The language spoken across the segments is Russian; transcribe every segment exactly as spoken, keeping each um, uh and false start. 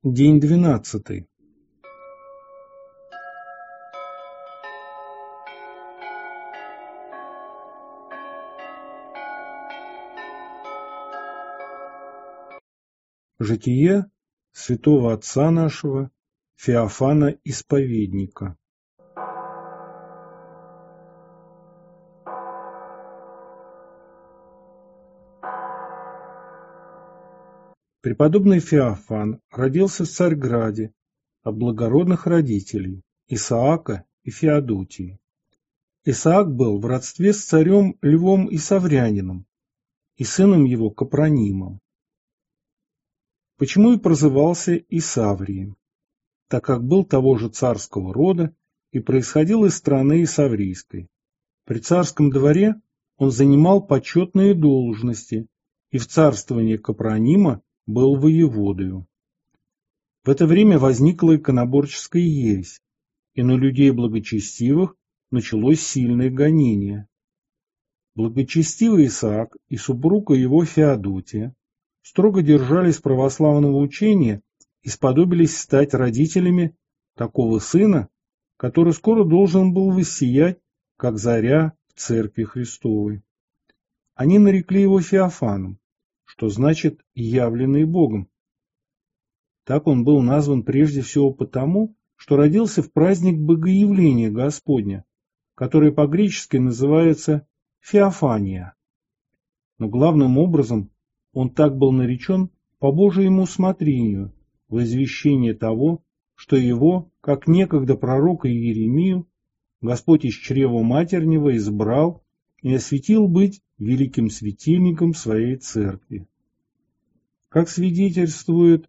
День двенадцатый. Житие святого отца нашего Феофана Исповедника. Преподобный Феофан родился в Царьграде от благородных родителей Исаака и Феодотии. Исаак был в родстве с царем Львом Исаврянином и сыном его Капронимом. Почему и прозывался Исаврием? Так как был того же царского рода и происходил из страны Исаврийской. При царском дворе он занимал почетные должности и в царствовании Капронима был воеводою. В это время возникла иконоборческая ересь, и на людей благочестивых началось сильное гонение. Благочестивый Исаак и супруга его Феодотия строго держались православного учения и сподобились стать родителями такого сына, который скоро должен был воссиять, как заря в церкви Христовой. Они нарекли его Феофаном, что значит «явленный Богом». Так он был назван прежде всего потому, что родился в праздник Богоявления Господня, который по-гречески называется Феофания. Но главным образом он так был наречен по Божьему усмотрению, во извещение того, что его, как некогда пророка Иеремию, Господь из чрева матернего избрал и осветил быть великим светильником своей церкви. Как свидетельствует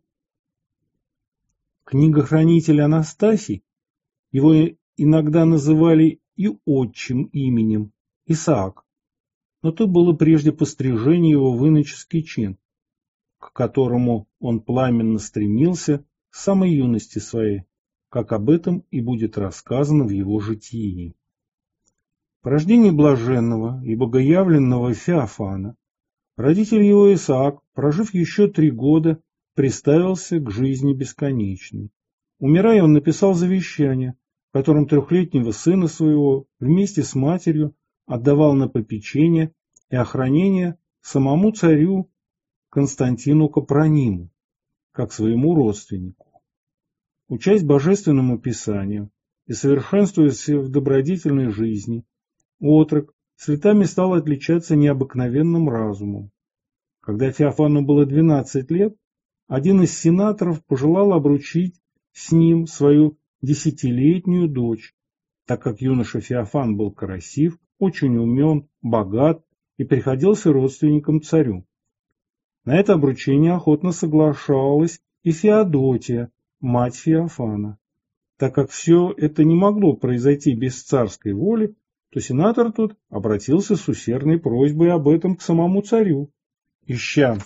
книгохранитель Анастасий, его иногда называли и отчим именем Исаак, но то было прежде пострижение его в иноческий чин, к которому он пламенно стремился с самой юности своей, как об этом и будет рассказано в его житии. По рождении блаженного и богоявленного Феофана родитель его Исаак, прожив еще три года, приставился к жизни бесконечной. Умирая, он написал завещание, в котором трехлетнего сына своего вместе с матерью отдавал на попечение и охранение самому царю Константину Капрониму, как своему родственнику. Учась божественному писанию и совершенствуясь в добродетельной жизни, отрок с летами стал отличаться необыкновенным разумом. Когда Феофану было двенадцать лет, один из сенаторов пожелал обручить с ним свою десятилетнюю дочь, так как юноша Феофан был красив, очень умен, богат и приходился родственником царю. На это обручение охотно соглашалась и Феодотия, мать Феофана. Так как все это не могло произойти без царской воли, то сенатор тут обратился с усердной просьбой об этом к самому царю, ища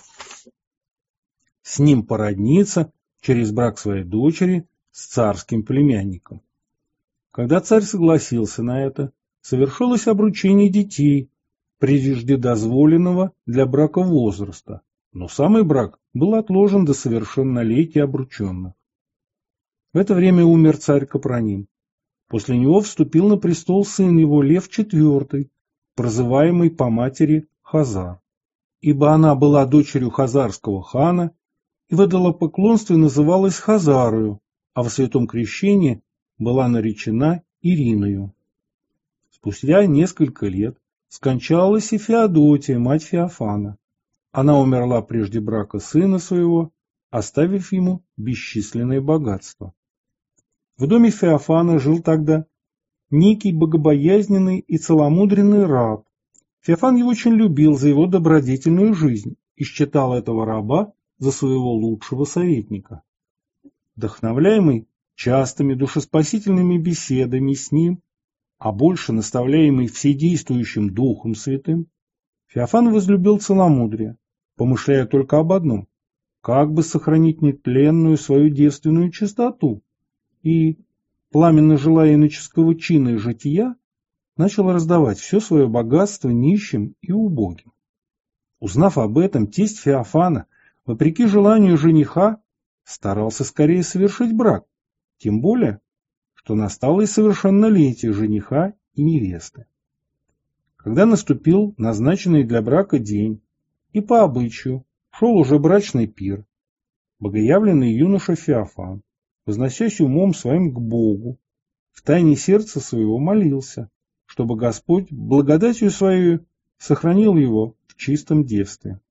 с ним породниться через брак своей дочери с царским племянником. Когда царь согласился на это, совершилось обручение детей, прежде дозволенного для брака возраста, но самый брак был отложен до совершеннолетия обрученных. В это время умер царь Капроним. После него вступил на престол сын его Лев четвёртый, прозываемый по матери Хазар, ибо она была дочерью хазарского хана и в идолопоклонстве называлась Хазарою, а в святом крещении была наречена Ириною. Спустя несколько лет скончалась и Феодотия, мать Феофана. Она умерла прежде брака сына своего, оставив ему бесчисленное богатство. В доме Феофана жил тогда некий богобоязненный и целомудренный раб. Феофан его очень любил за его добродетельную жизнь и считал этого раба за своего лучшего советника. Вдохновляемый частыми душеспасительными беседами с ним, а больше наставляемый вседействующим Духом Святым, Феофан возлюбил целомудрие, помышляя только об одном – как бы сохранить нетленную свою девственную чистоту, и, пламенно желая иноческого чина и жития, начал раздавать все свое богатство нищим и убогим. Узнав об этом, тесть Феофана, вопреки желанию жениха, старался скорее совершить брак, тем более, что настало и совершеннолетие жениха и невесты. Когда наступил назначенный для брака день, и по обычаю шел уже брачный пир, богоявленный юноша Феофан, возносясь умом своим к Богу, в тайне сердца своего молился, чтобы Господь благодатью своей сохранил его в чистом девстве.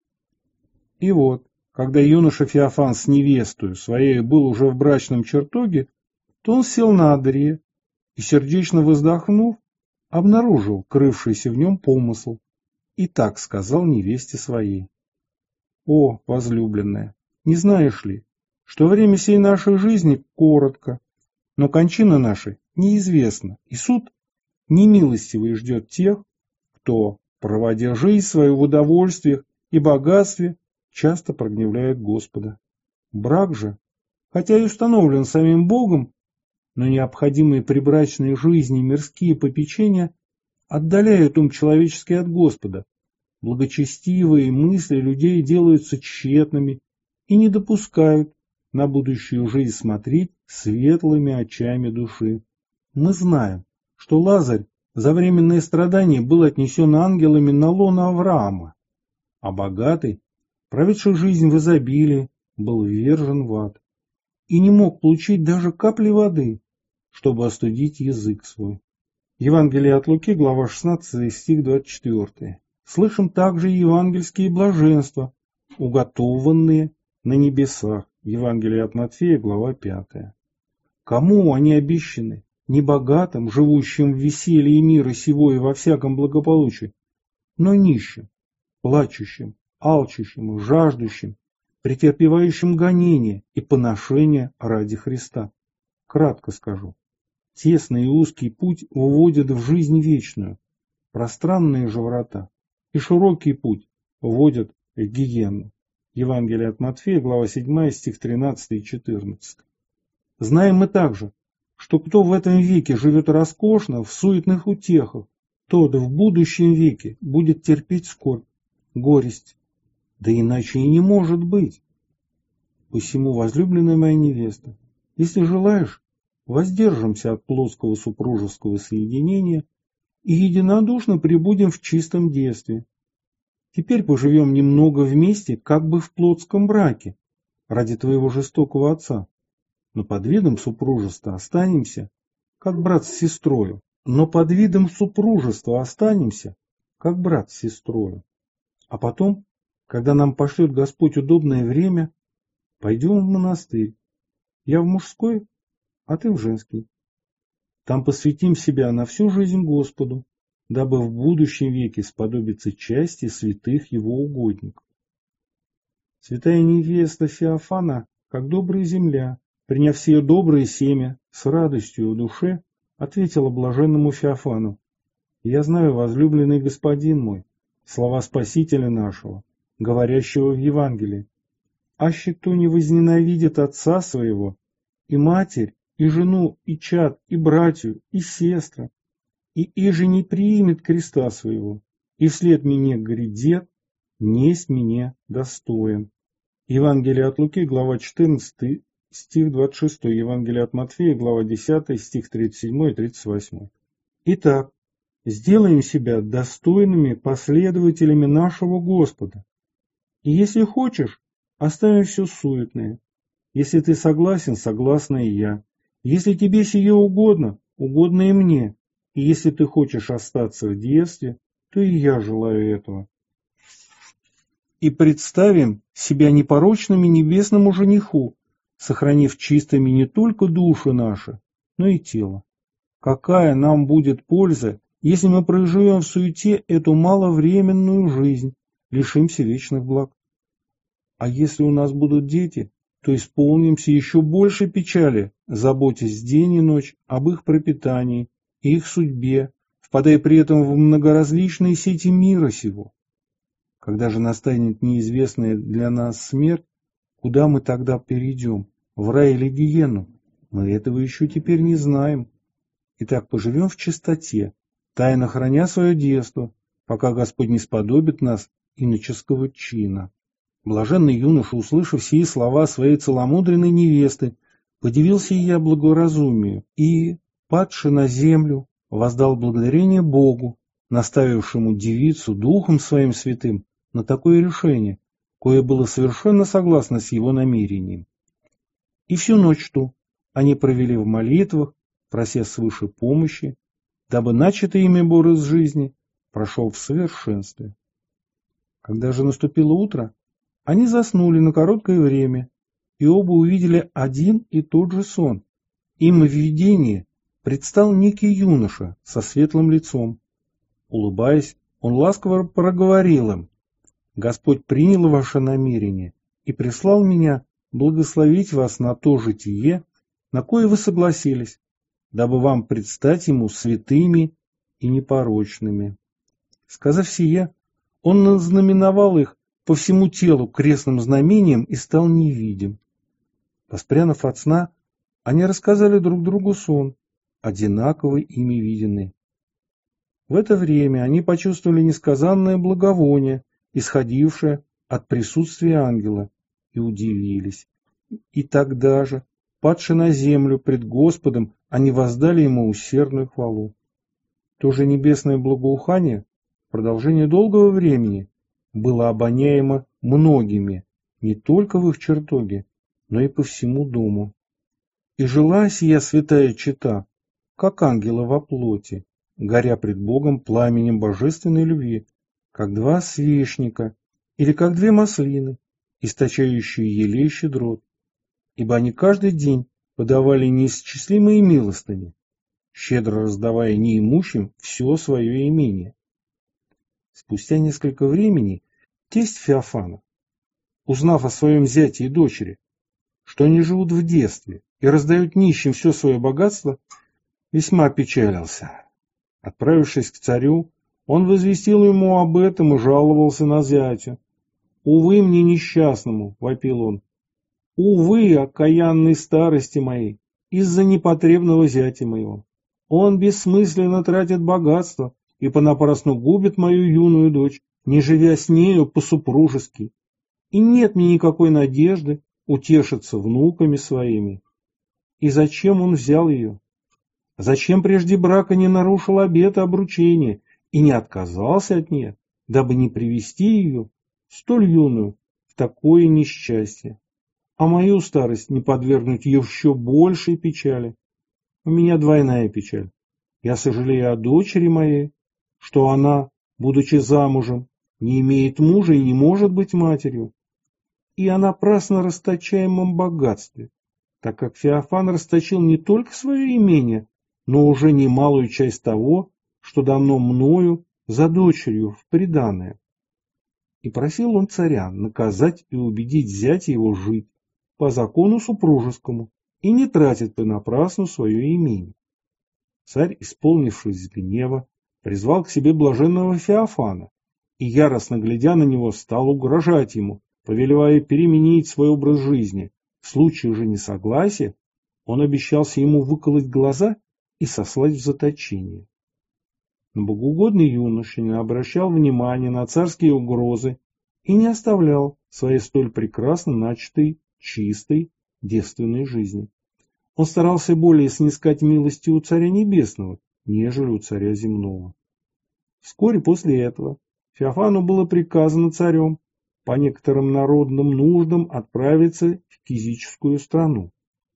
И вот, когда юноша Феофан с невестою своей был уже в брачном чертоге, то он сел на одре и, сердечно вздохнув, обнаружил крывшийся в нем помысл и так сказал невесте своей: «О, возлюбленная, не знаешь ли, что время сей нашей жизни коротко, но кончина наша неизвестна, и суд немилостивый ждет тех, кто, проводя жизнь свою в удовольствиях и богатстве, часто прогневляет Господа. Брак же, хотя и установлен самим Богом, но необходимые при брачной жизни мирские попечения отдаляют ум человеческий от Господа. Благочестивые мысли людей делаются тщетными и не допускают на будущую жизнь смотреть светлыми очами души. Мы знаем, что Лазарь за временные страдания был отнесен ангелами на лоно Авраама, а богатый, проведший жизнь в изобилии, был ввержен в ад и не мог получить даже капли воды, чтобы остудить язык свой. Евангелие от Луки, глава шестнадцатая, стих двадцать четыре. Слышим также евангельские блаженства, уготованные на небесах. Евангелие от Матфея, глава пятая. Кому они обещаны? Не богатым, живущим в веселье мира сего и во всяком благополучии, но нищим, плачущим, алчущим, жаждущим, претерпевающим гонения и поношения ради Христа. Кратко скажу. Тесный и узкий путь вводит в жизнь вечную, пространные же врата, и широкий путь вводят в гиенну. Евангелие от Матфея, глава седьмая, стих тринадцатый и четырнадцатый. Знаем мы также, что кто в этом веке живет роскошно, в суетных утехах, тот в будущем веке будет терпеть скорбь, горесть. Да иначе и не может быть. Посему, возлюбленная моя невеста, если желаешь, воздержимся от плотского супружеского соединения и единодушно пребудем в чистом девстве. Теперь поживем немного вместе, как бы в плотском браке, ради твоего жестокого отца. Но под видом супружества останемся, как брат с сестрою. Но под видом супружества останемся, как брат с сестрою. А потом, когда нам пошлет Господь удобное время, пойдем в монастырь. Я в мужской, а ты в женский. Там посвятим себя на всю жизнь Господу, дабы в будущем веке сподобиться части святых его угодников. Святая невеста Феофана, как добрая земля, приняв все доброе семя, с радостью в душе, ответила блаженному Феофану: «Я знаю, возлюбленный господин мой, слова Спасителя нашего, говорящего в Евангелии: аще кто не возненавидит отца своего, и матерь, и жену, и чад, и братью, и сестра, и иже не примет креста своего, и вслед мне грядет, несть мне достоин». Евангелие от Луки, глава четырнадцатая, стих двадцать шесть, Евангелие от Матфея, глава десятая, стих тридцать семь и тридцать восемь. Итак, сделаем себя достойными последователями нашего Господа. И если хочешь, оставим все суетное. Если ты согласен, согласна и я. Если тебе сие угодно, угодно и мне. И если ты хочешь остаться в девстве, то и я желаю этого. И представим себя непорочными небесному жениху, сохранив чистыми не только души наши, но и тело. Какая нам будет польза, если мы проживем в суете эту маловременную жизнь, лишимся вечных благ? А если у нас будут дети, то исполнимся еще больше печали, заботясь день и ночь об их пропитании и их судьбе, впадая при этом в многоразличные сети мира сего. Когда же настанет неизвестная для нас смерть, куда мы тогда перейдем, в рай или гиену? Мы этого еще теперь не знаем. Итак, поживем в чистоте, тайно храня свое детство, пока Господь не сподобит нас иноческого чина. Блаженный юноша, услышав сии слова своей целомудренной невесты, подивился я благоразумию и, падши на землю, воздал благодарение Богу, наставившему девицу духом своим святым на такое решение, кое было совершенно согласно с его намерением. И всю ночь ту они провели в молитвах, прося свыше помощи, дабы начатый ими образ жизни прошел в совершенстве. Когда же наступило утро, они заснули на короткое время, и оба увидели один и тот же сон. Им в видении предстал некий юноша со светлым лицом. Улыбаясь, он ласково проговорил им: «Господь принял ваше намерение и прислал меня благословить вас на то житие, на кое вы согласились, дабы вам предстать ему святыми и непорочными». Сказав сие, он назнаменовал их по всему телу крестным знамением и стал невидим. Воспрянув от сна, они рассказали друг другу сон, одинаково ими виденный. В это время они почувствовали несказанное благовоние, исходившее от присутствия ангела, и удивились. И тогда же, падши на землю пред Господом, они воздали ему усердную хвалу. То же небесное благоухание в продолжение долгого времени было обоняемо многими, не только в их чертоге, но и по всему дому. И жила сия святая чета, как ангела во плоти, горя пред Богом пламенем божественной любви, как два свечника или как две маслины, источающие елей щедрот, ибо они каждый день подавали неисчислимые милостыни, щедро раздавая неимущим все свое имение. Спустя несколько времени тесть Феофана, узнав о своем зяте и дочери, что они живут в детстве и раздают нищим все свое богатство, весьма опечалился. Отправившись к царю, он возвестил ему об этом и жаловался на зятя. «Увы мне несчастному!» — вопил он. «Увы, окаянной старости моей, из-за непотребного зятя моего! Он бессмысленно тратит богатство и понапрасну губит мою юную дочь, не живя с нею по-супружески. И нет мне никакой надежды утешиться внуками своими. И зачем он взял ее? Зачем прежде брака не нарушил обета обручения и не отказался от нее, дабы не привести ее, столь юную, в такое несчастье, а мою старость не подвергнуть еще большей печали? У меня двойная печаль. Я сожалею о дочери моей, что она, будучи замужем, не имеет мужа и не может быть матерью, и о напрасно расточаемом богатстве, так как Феофан расточил не только свое имение, но уже немалую часть того, что дано мною за дочерью в приданое. И просил он царя наказать и убедить зятя его жить по закону супружескому и не тратить понапрасну свое имение. Царь, исполнившись гнева, призвал к себе блаженного Феофана и, яростно глядя на него, стал угрожать ему, повелевая переменить свой образ жизни. В случае же несогласия он обещался ему выколоть глаза и сослать в заточение. Но богоугодный юноша не обращал внимания на царские угрозы и не оставлял своей столь прекрасно начатой, чистой, девственной жизни. Он старался более снискать милости у царя небесного, нежели у царя земного. Вскоре после этого Феофану было приказано царем по некоторым народным нуждам отправиться в физическую страну.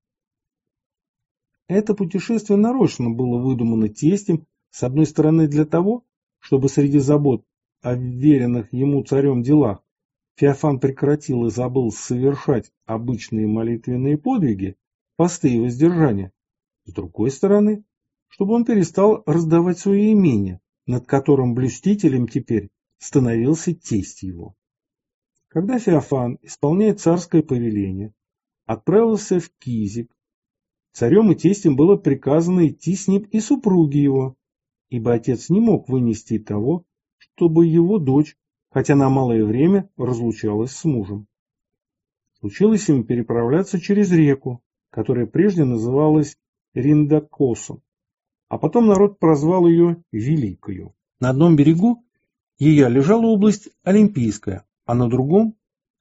Это путешествие нарочно было выдумано тестем, с одной стороны для того, чтобы среди забот о веренных ему царем делах Феофан прекратил и забыл совершать обычные молитвенные подвиги, посты и воздержания, с другой стороны, чтобы он перестал раздавать свое имение, над которым блюстителем теперь становился тесть его. Когда Феофан, исполняя царское повеление, отправился в Кизик, царем и тестем было приказано идти с ним и супруги его, ибо отец не мог вынести того, чтобы его дочь, хотя на малое время, разлучалась с мужем. Случилось им переправляться через реку, которая прежде называлась Риндакосом, а потом народ прозвал ее Великою. На одном берегу ее лежала область Олимпийская, а на другом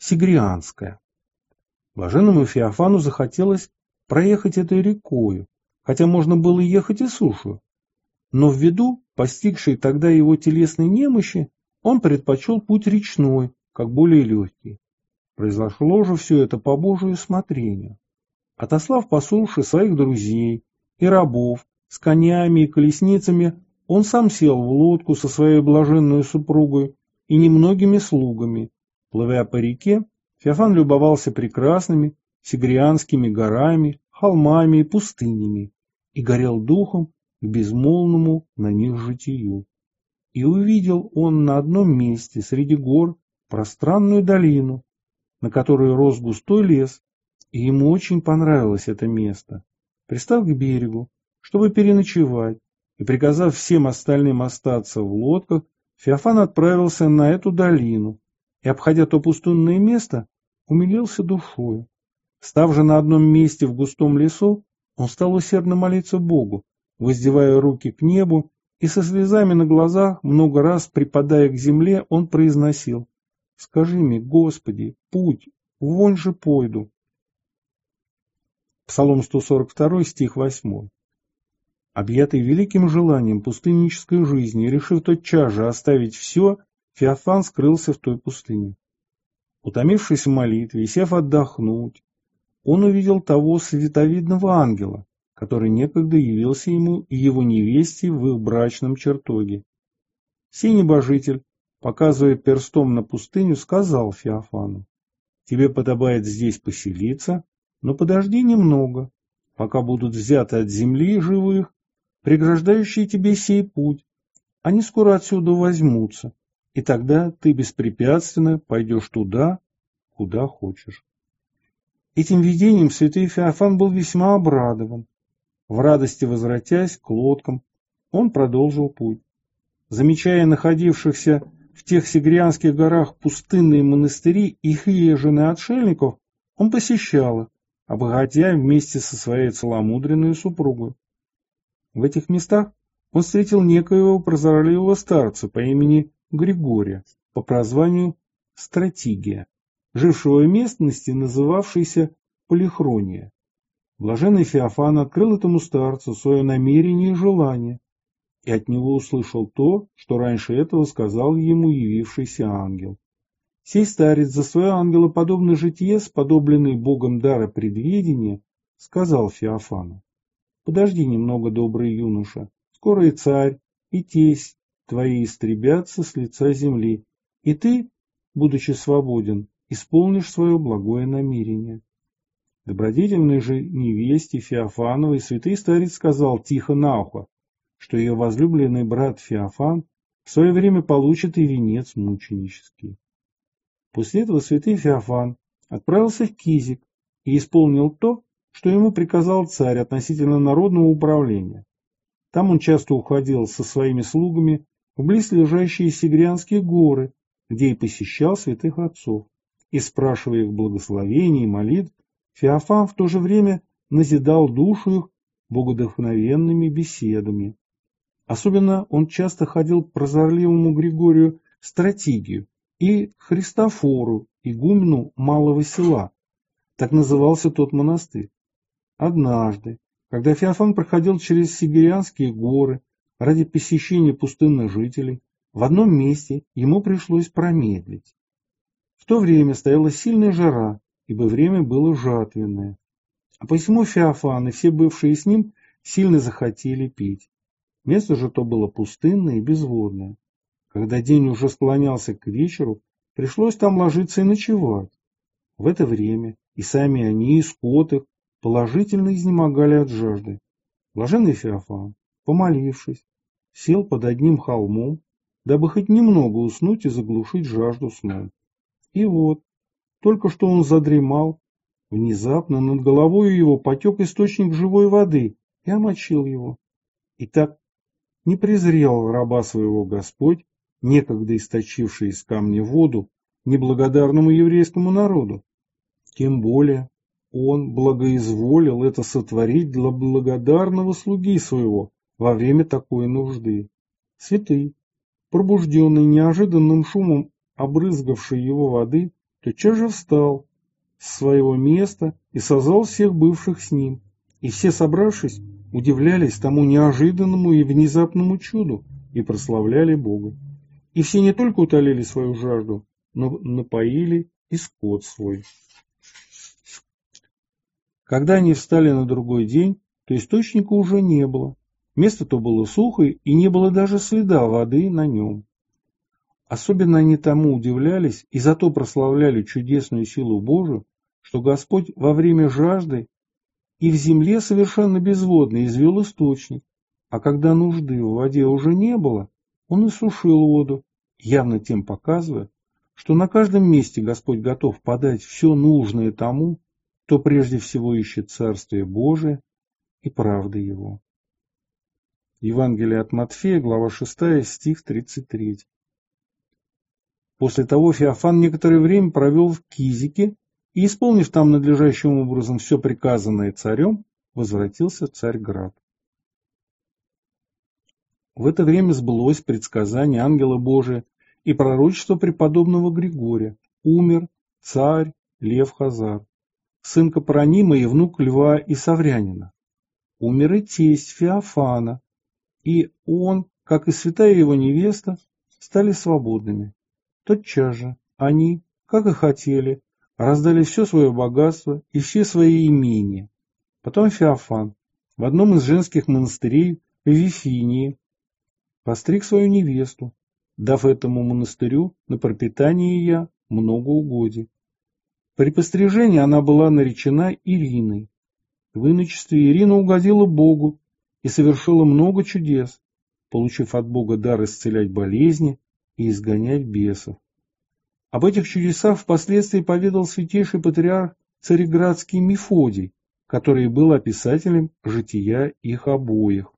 Сигрианская. Блаженному Феофану захотелось проехать этой рекою, хотя можно было ехать и сушу. Но ввиду постигшей тогда его телесной немощи, он предпочел путь речной, как более легкий. Произошло же все это по Божию усмотрению. Отослав по суше своих друзей и рабов с конями и колесницами, он сам сел в лодку со своей блаженной супругой и немногими слугами. Плывя по реке, Феофан любовался прекрасными сигрианскими горами, холмами и пустынями и горел духом к безмолвному на них житию. И увидел он на одном месте среди гор пространную долину, на которой рос густой лес, и ему очень понравилось это место. Пристав к берегу, чтобы переночевать, и приказав всем остальным остаться в лодках, Феофан отправился на эту долину и, обходя то пустынное место, умилился душою. Став же на одном месте в густом лесу, он стал усердно молиться Богу, воздевая руки к небу, и со слезами на глазах, много раз припадая к земле, он произносил: «Скажи мне, Господи, путь, вон же пойду». Псалом сто сорок два, стих восьмой. Объятый великим желанием пустыннической жизни, решив тотчас же оставить все, Феофан скрылся в той пустыне. Утомившись в молитве и сев отдохнуть, он увидел того световидного ангела, который некогда явился ему и его невесте в их брачном чертоге. Сей небожитель, показывая перстом на пустыню, сказал Феофану: «Тебе подобает здесь поселиться, но подожди немного, пока будут взяты от земли живых, преграждающие тебе сей путь. Они скоро отсюда возьмутся, и тогда ты беспрепятственно пойдешь туда, куда хочешь». Этим видением святый Феофан был весьма обрадован. В радости возвратясь к лодкам, он продолжил путь. Замечая находившихся в тех сигрианских горах пустынные монастыри и хижины отшельников, он посещал их, обогатя вместе со своей целомудренной супругой. В этих местах он встретил некоего прозорливого старца по имени Григория, по прозванию Стратигия, жившего в местности, называвшейся Полихрония. Блаженный Феофан открыл этому старцу свое намерение и желание, и от него услышал то, что раньше этого сказал ему явившийся ангел. Сей старец за свое ангелоподобное житие, сподобленный Богом дара предвидения, сказал Феофану: «Подожди немного, добрый юноша, скоро и царь, и тесть твои истребятся с лица земли, и ты, будучи свободен, исполнишь свое благое намерение». Добродетельной же невесте Феофановой святый старец сказал тихо на ухо, что ее возлюбленный брат Феофан в свое время получит и венец мученический. После этого святый Феофан отправился в Кизик и исполнил то, что ему приказал царь относительно народного управления. Там он часто уходил со своими слугами в близлежащие Сигрианские горы, где и посещал святых отцов, и, спрашивая их благословений и молитв, Феофан в то же время назидал душу их богодухновенными беседами. Особенно он часто ходил к прозорливому Григорию Стратигию и Христофору, игумену Малого Села, так назывался тот монастырь. Однажды, когда Феофан проходил через Сигрианские горы ради посещения пустынных жителей, в одном месте ему пришлось промедлить. В то время стояла сильная жара, ибо время было жатвенное. А посему Феофан и все бывшие с ним сильно захотели пить. Место же то было пустынное и безводное. Когда день уже склонялся к вечеру, пришлось там ложиться и ночевать. В это время и сами они, и скот их положительно изнемогали от жажды. Блаженный Феофан, помолившись, сел под одним холмом, дабы хоть немного уснуть и заглушить жажду сном. И вот, только что он задремал, внезапно над головой его потек источник живой воды и омочил его. И так не презрел раба своего Господь, некогда источивший из камня воду неблагодарному еврейскому народу. Тем более он благоизволил это сотворить для благодарного слуги своего во время такой нужды. Святый, пробужденный неожиданным шумом обрызгавшей его воды, тотчас же встал с своего места и созвал всех бывших с ним. И все, собравшись, удивлялись тому неожиданному и внезапному чуду и прославляли Бога. И все не только утолили свою жажду, но напоили и скот свой. Когда они встали на другой день, то источника уже не было. Место то было сухое, и не было даже следа воды на нем. Особенно они тому удивлялись и зато прославляли чудесную силу Божию, что Господь во время жажды и в земле совершенно безводной извел источник, а когда нужды в воде уже не было, Он иссушил воду, явно тем показывая, что на каждом месте Господь готов подать все нужное тому, кто прежде всего ищет Царствие Божие и правды Его. Евангелие от Матфея, глава шестая, стих тридцать три. После того Феофан некоторое время провел в Кизике и, исполнив там надлежащим образом все приказанное царем, возвратился в Царьград. В это время сбылось предсказание ангела Божия и пророчество преподобного Григория. Умер царь Лев Хазар, сын Капронима и внук Льва и Саврянина. Умер и тесть Феофана, и он, как и святая его невеста, стали свободными. Тотчас же они, как и хотели, раздали все свое богатство и все свои имения. Потом Феофан в одном из женских монастырей в Вифинии постриг свою невесту, дав этому монастырю на пропитание ее много угодий. При пострижении она была наречена Ириной. В иночестве Ирина угодила Богу и совершила много чудес, получив от Бога дар исцелять болезни и изгонять бесов. Об этих чудесах впоследствии поведал святейший патриарх Цареградский Мефодий, который был описателем жития их обоих.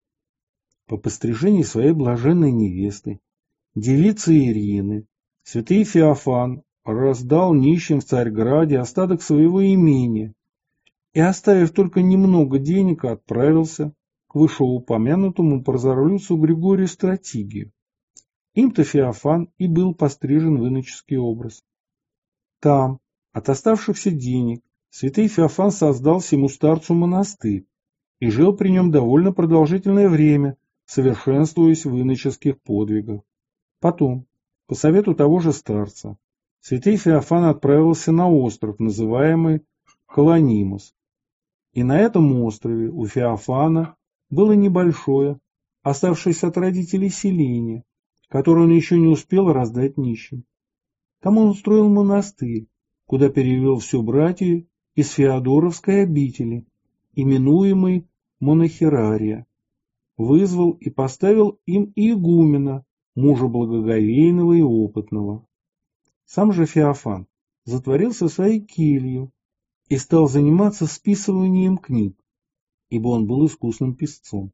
По пострижении своей блаженной невесты, девицы Ирины, святый Феофан раздал нищим в Царьграде остаток своего имения и, оставив только немного денег, отправился к вышеупомянутому прозорливцу Григорию Стратигию. Им-то Феофан и был пострижен в иноческий образ. Там, от оставшихся денег, святый Феофан создал всему старцу монастырь и жил при нем довольно продолжительное время, совершенствуясь в иноческих подвигах. Потом, по совету того же старца, святый Феофан отправился на остров, называемый Колонимос. И на этом острове у Феофана было небольшое, оставшееся от родителей селение, которое он еще не успел раздать нищим. Там он устроил монастырь, куда перевел все братья из Феодоровской обители, именуемой Монахерария. Вызвал и поставил им игумена, мужа благоговейного и опытного. Сам же Феофан затворился в своей келью и стал заниматься списыванием книг, ибо он был искусным писцом.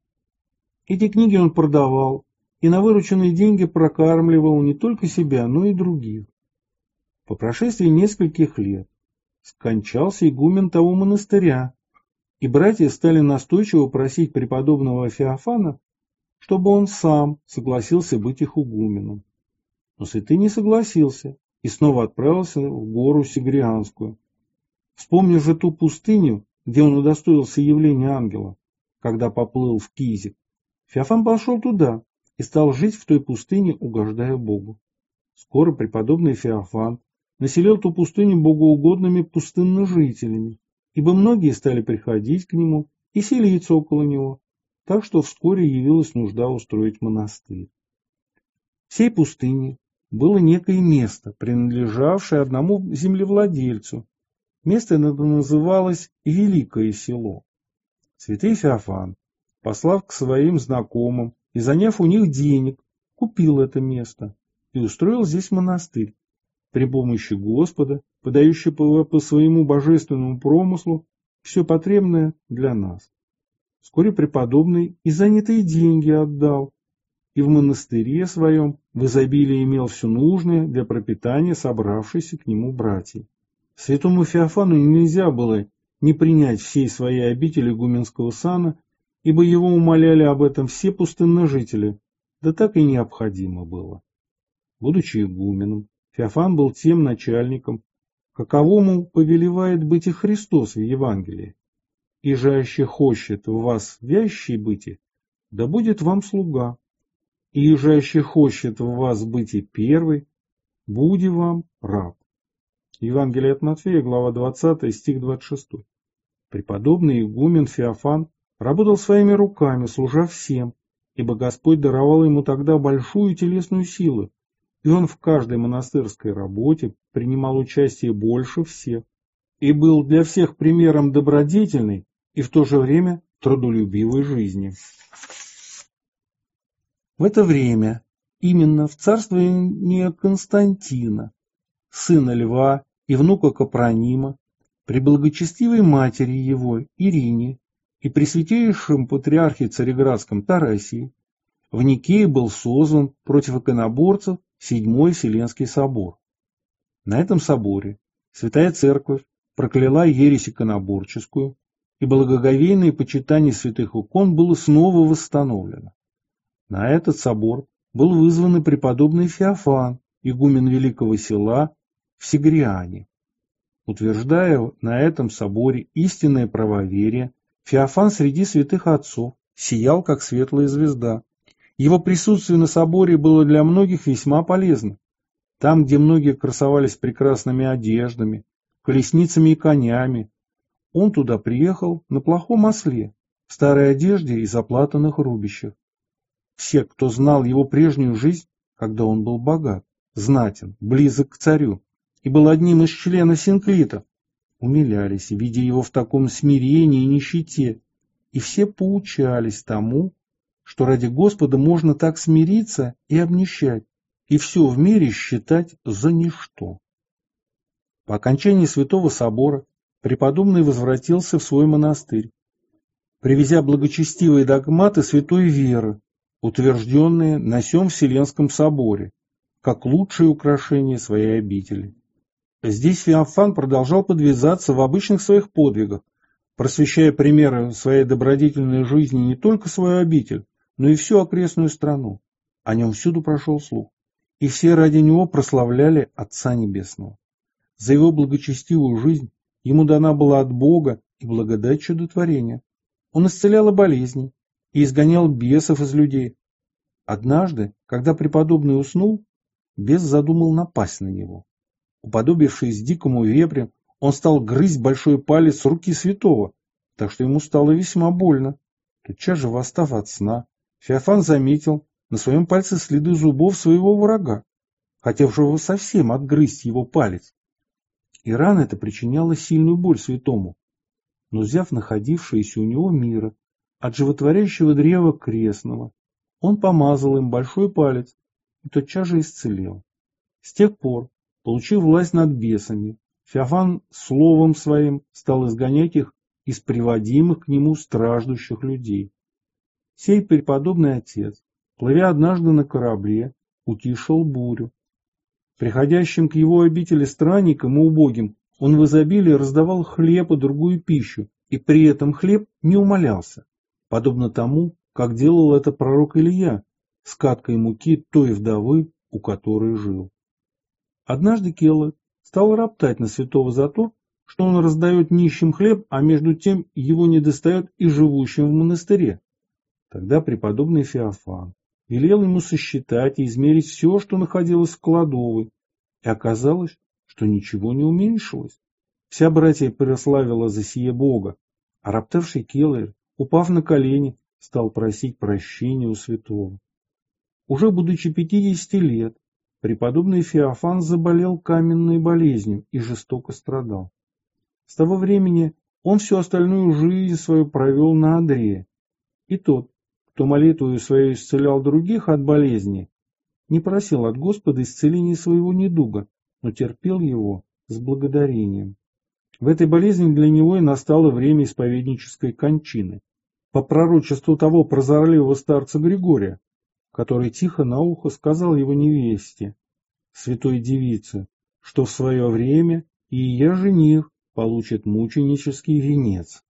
Эти книги он продавал и на вырученные деньги прокармливал не только себя, но и других. По прошествии нескольких лет скончался игумен того монастыря, и братья стали настойчиво просить преподобного Феофана, чтобы он сам согласился быть их игуменом. Но святый не согласился и снова отправился в гору Сигрианскую. Вспомнив же ту пустыню, где он удостоился явления ангела, когда поплыл в Кизик, Феофан пошел туда и стал жить в той пустыне, угождая Богу. Скоро преподобный Феофан населил ту пустыню богоугодными пустынножителями, ибо многие стали приходить к нему и селиться около него, так что вскоре явилась нужда устроить монастырь. В сей пустыне было некое место, принадлежавшее одному землевладельцу. Место это называлось Великое село. Святый Феофан, послав к своим знакомым и заняв у них денег, купил это место и устроил здесь монастырь, при помощи Господа, подающего по, по своему божественному промыслу все потребное для нас. Вскоре преподобный и занятые деньги отдал, и в монастыре своем в изобилии имел все нужное для пропитания собравшейся к нему братьев. Святому Феофану нельзя было не принять всей своей обители игуменского сана, ибо его умоляли об этом все пустынножители, да так и необходимо было. Будучи игуменом, Феофан был тем начальником, каковому повелевает быть и Христос в Евангелии. И жаще хочет в вас вящий быти, да будет вам слуга. И жаще хочет в вас быть и первый, буди вам раб. Евангелие от Матфея, глава двадцатая, стих двадцать шесть. Преподобный игумен Феофан работал своими руками, служа всем, ибо Господь даровал ему тогда большую телесную силу, и он в каждой монастырской работе принимал участие больше всех, и был для всех примером добродетельной и в то же время трудолюбивой жизни. В это время, именно в царствовании Константина, сына Льва и внука Капронима, при благочестивой матери его Ирине и при святейшем патриархе Цареградском Тарасии в Никее был созван против иконоборцев Седьмой Вселенский собор. На этом соборе Святая Церковь прокляла ересь иконоборческую, и благоговейное почитание святых икон было снова восстановлено. На этот собор был вызван и преподобный Феофан, игумен великого села в Сигриане. Утверждая на этом соборе истинное правоверие, Феофан среди святых отцов сиял, как светлая звезда. Его присутствие на соборе было для многих весьма полезно. Там, где многие красовались прекрасными одеждами, колесницами и конями, он туда приехал на плохом осле, в старой одежде и заплатанных рубищах. Все, кто знал его прежнюю жизнь, когда он был богат, знатен, близок к царю и был одним из членов синклитов, умилялись, видя его в таком смирении и нищете, и все поучались тому, что ради Господа можно так смириться и обнищать, и все в мире считать за ничто. По окончании Святого Собора преподобный возвратился в свой монастырь, привезя благочестивые догматы святой веры, утвержденные на сем Вселенском соборе, как лучшее украшение своей обители. Здесь Феофан продолжал подвязаться в обычных своих подвигах, просвещая примеры своей добродетельной жизни не только свою обитель, но и всю окрестную страну. О нем всюду прошел слух, и все ради него прославляли Отца Небесного. За его благочестивую жизнь ему дана была от Бога и благодать чудотворения. Он исцелял болезни и изгонял бесов из людей. Однажды, когда преподобный уснул, бес задумал напасть на него. Уподобившись дикому вепрю, он стал грызть большой палец руки святого, так что ему стало весьма больно. Тотчас же, восстав от сна, Феофан заметил на своем пальце следы зубов своего врага, хотевшего совсем отгрызть его палец. И рана эта причиняла сильную боль святому. Но, взяв находившееся у него мира от животворящего древа крестного, он помазал им большой палец и тотчас же исцелел. С тех пор, получив власть над бесами, Феофан словом своим стал изгонять их из приводимых к нему страждущих людей. Сей преподобный отец, плывя однажды на корабле, утишил бурю. Приходящим к его обители странникам и убогим он в изобилии раздавал хлеб и другую пищу, и при этом хлеб не умалялся, подобно тому, как делал это пророк Илия с каткой муки той вдовы, у которой жил. Однажды Келлер стал роптать на святого за то, что он раздает нищим хлеб, а между тем его недостает и живущим в монастыре. Тогда преподобный Феофан велел ему сосчитать и измерить все, что находилось в кладовой, и оказалось, что ничего не уменьшилось. Вся братья прославила за сие Бога, а роптавший Келлер, упав на колени, стал просить прощения у святого. Уже будучи пятидесяти лет, преподобный Феофан заболел каменной болезнью и жестоко страдал. С того времени он всю остальную жизнь свою провел на одре, и тот, кто молитвою своей исцелял других от болезни, не просил от Господа исцеления своего недуга, но терпел его с благодарением. В этой болезни для него и настало время исповеднической кончины, по пророчеству того прозорливого старца Григория, который тихо на ухо сказал его невесте, святой девице, что в свое время и ее жених получит мученический венец.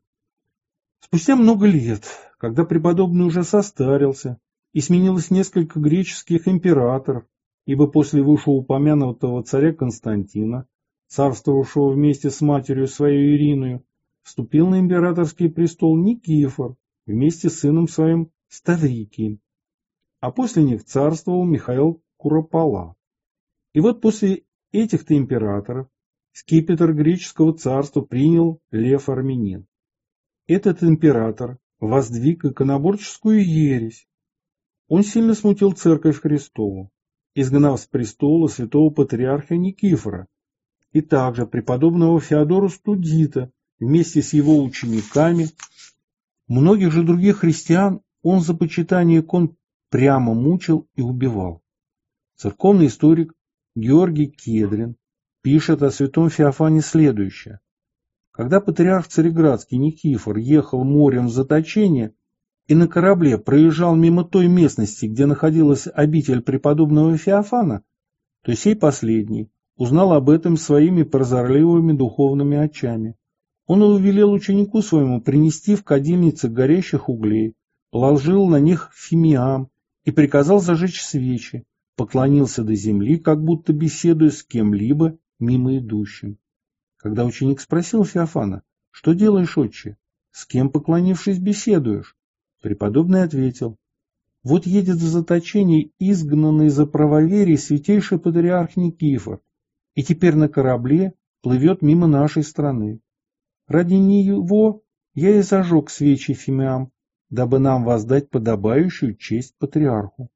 Спустя много лет, когда преподобный уже состарился и сменилось несколько греческих императоров, ибо после вышеупомянутого царя Константина, царствовавшего вместе с матерью своей Ириною, вступил на императорский престол Никифор вместе с сыном своим Ставрикием, а после них царствовал Михаил Куропала. И вот после этих-то императоров скипетр греческого царства принял Лев Армянин. Этот император воздвиг иконоборческую ересь. Он сильно смутил церковь Христову, изгнав с престола святого патриарха Никифора и также преподобного Феодора Студита вместе с его учениками. Многих же других христиан он за почитание икон прямо мучил и убивал. Церковный историк Георгий Кедрин пишет о святом Феофане следующее. Когда патриарх Цареградский Никифор ехал морем в заточение и на корабле проезжал мимо той местности, где находилась обитель преподобного Феофана, то сей последний узнал об этом своими прозорливыми духовными очами. Он увелел ученику своему принести в кадильнице горящих углей, положил на них фимиам и приказал зажечь свечи, поклонился до земли, как будто беседуя с кем-либо мимо идущим. Когда ученик спросил Феофана: «Что делаешь, отче? С кем, поклонившись, беседуешь?» Преподобный ответил: «Вот едет в заточение изгнанный за правоверие святейший патриарх Никифор, и теперь на корабле плывет мимо нашей страны. Ради него я и зажег свечи фимиам, дабы нам воздать подобающую честь патриарху».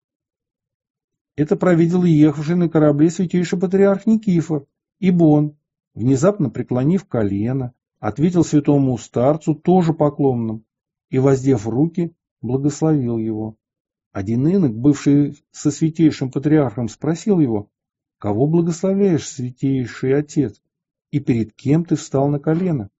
Это провидел ехавший на корабле святейший патриарх Никифор, ибо он, внезапно преклонив колено, ответил святому старцу тоже поклонным и, воздев руки, благословил его. Один инок, бывший со святейшим патриархом, спросил его: «Кого благословляешь, святейший отец, и перед кем ты встал на колено?»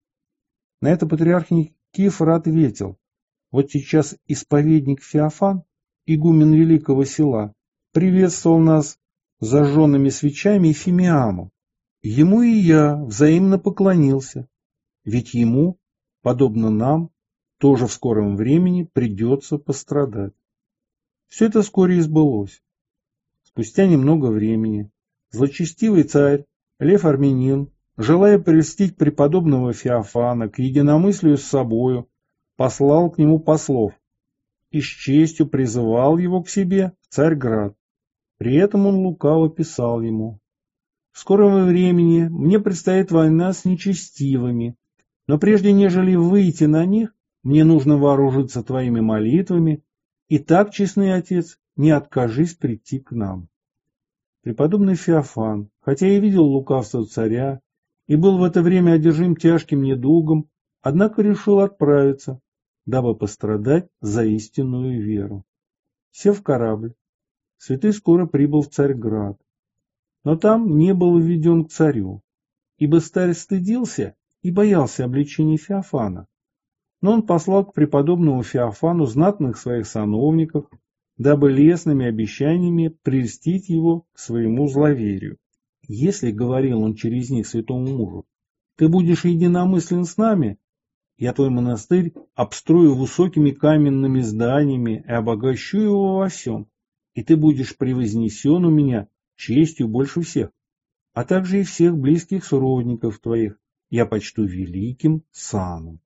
На это патриарх Никифор ответил: «Вот сейчас исповедник Феофан, игумен великого села, приветствовал нас зажженными свечами и фимиамом. Ему и я взаимно поклонился, ведь ему, подобно нам, тоже в скором времени придется пострадать». Все это вскоре и сбылось. Спустя немного времени злочестивый царь Лев Армянин, желая прельстить преподобного Феофана к единомыслию с собою, послал к нему послов и с честью призывал его к себе в Царьград. При этом он лукаво писал ему: «В скором времени мне предстоит война с нечестивыми, но прежде нежели выйти на них, мне нужно вооружиться твоими молитвами, и так, честный отец, не откажись прийти к нам». Преподобный Феофан, хотя и видел лукавство царя и был в это время одержим тяжким недугом, однако решил отправиться, дабы пострадать за истинную веру. Сев в корабль, святый скоро прибыл в Царьград, но там не был введен к царю, ибо царь стыдился и боялся обличения Феофана. Но он послал к преподобному Феофану знатных своих сановников, дабы лестными обещаниями прельстить его к своему зловерию. «Если, — говорил он через них святому мужу, — ты будешь единомыслен с нами, я твой монастырь обстрою высокими каменными зданиями и обогащу его во всем, и ты будешь превознесен у меня честью больше всех, а также и всех близких сродников твоих я почту великим саном».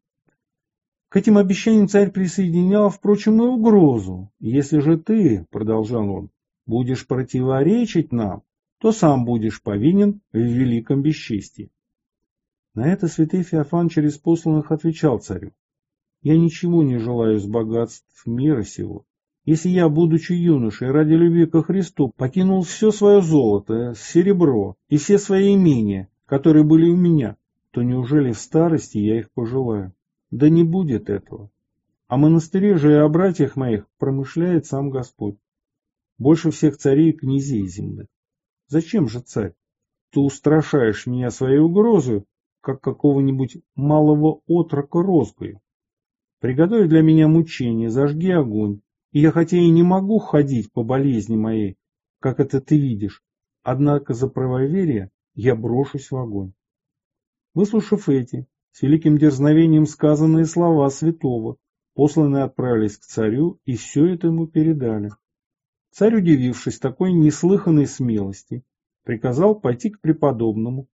К этим обещаниям царь присоединял, впрочем, и угрозу. «Если же ты, — продолжал он, — будешь противоречить нам, то сам будешь повинен в великом бесчестии». На это святый Феофан через посланных отвечал царю: «Я ничего не желаю с богатств мира сего. Если я, будучи юношей, ради любви ко Христу, покинул все свое золото, серебро и все свои имения, которые были у меня, то неужели в старости я их пожелаю? Да не будет этого. О монастыре же и о братьях моих промышляет сам Господь, больше всех царей и князей земных. Зачем же, царь, ты устрашаешь меня своей угрозой, как какого-нибудь малого отрока розгою? Приготовь для меня мучение, зажги огонь, и я хотя и не могу ходить по болезни моей, как это ты видишь, однако за правоверие я брошусь в огонь». Выслушав эти, с великим дерзновением сказанные слова святого, посланные отправились к царю и все это ему передали. Царь, удивившись такой неслыханной смелости, приказал пойти к преподобному,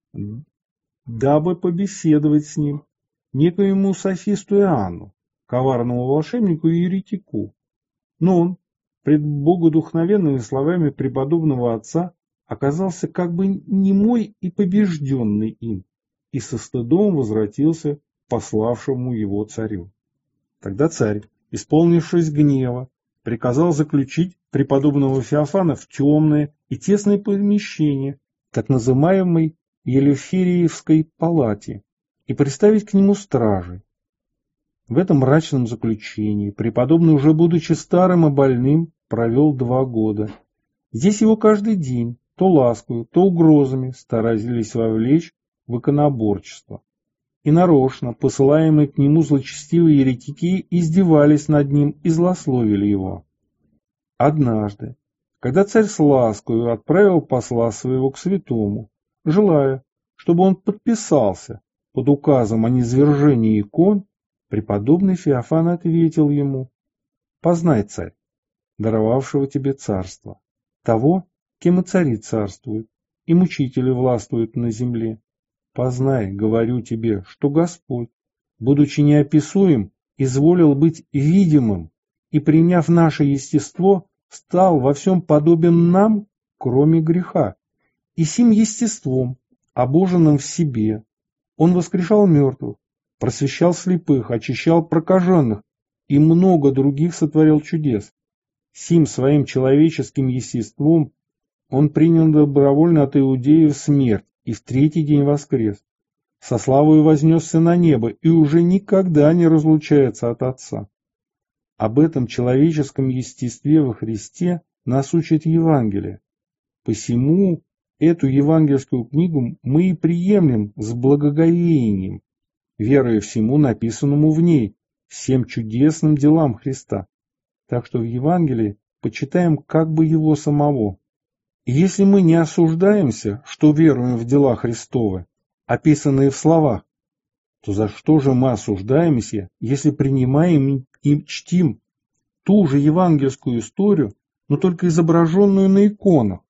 дабы побеседовать с ним, некоему софисту Иоанну, коварному волшебнику и еретику. Но он, пред богодухновенными словами преподобного отца, оказался как бы немой и побежденный им, и со стыдом возвратился к пославшему его царю. Тогда царь, исполнившись гнева, приказал заключить преподобного Феофана в темное и тесное помещение, так называемой Елефириевской палате, и приставить к нему стражей. В этом мрачном заключении преподобный, уже будучи старым и больным, провел два года. Здесь его каждый день, то ласкою, то угрозами старались вовлечь в иконоборчество. И нарочно посылаемые к нему злочестивые еретики издевались над ним и злословили его. Однажды, когда царь с ласкою отправил посла своего к святому, желая, чтобы он подписался под указом о низвержении икон, преподобный Феофан ответил ему: «Познай, царь, даровавшего тебе царство, того, кем и цари царствуют, и мучители властвуют на земле. Познай, говорю тебе, что Господь, будучи неописуем, изволил быть видимым и, приняв наше естество, стал во всем подобен нам, кроме греха, и сим естеством, обоженным в себе, он воскрешал мертвых, просвещал слепых, очищал прокаженных и много других сотворил чудес. Сим своим человеческим естеством он принял добровольно от иудеев смерть и в третий день воскрес. Со славою вознесся на небо и уже никогда не разлучается от Отца. Об этом человеческом естестве во Христе нас учит Евангелие. Посему эту евангельскую книгу мы и приемлем с благоговением, веруя всему написанному в ней, всем чудесным делам Христа. Так что в Евангелии почитаем как бы его самого. И если мы не осуждаемся, что веруем в дела Христовы, описанные в словах, то за что же мы осуждаемся, если принимаем и чтим ту же евангельскую историю, но только изображенную на иконах?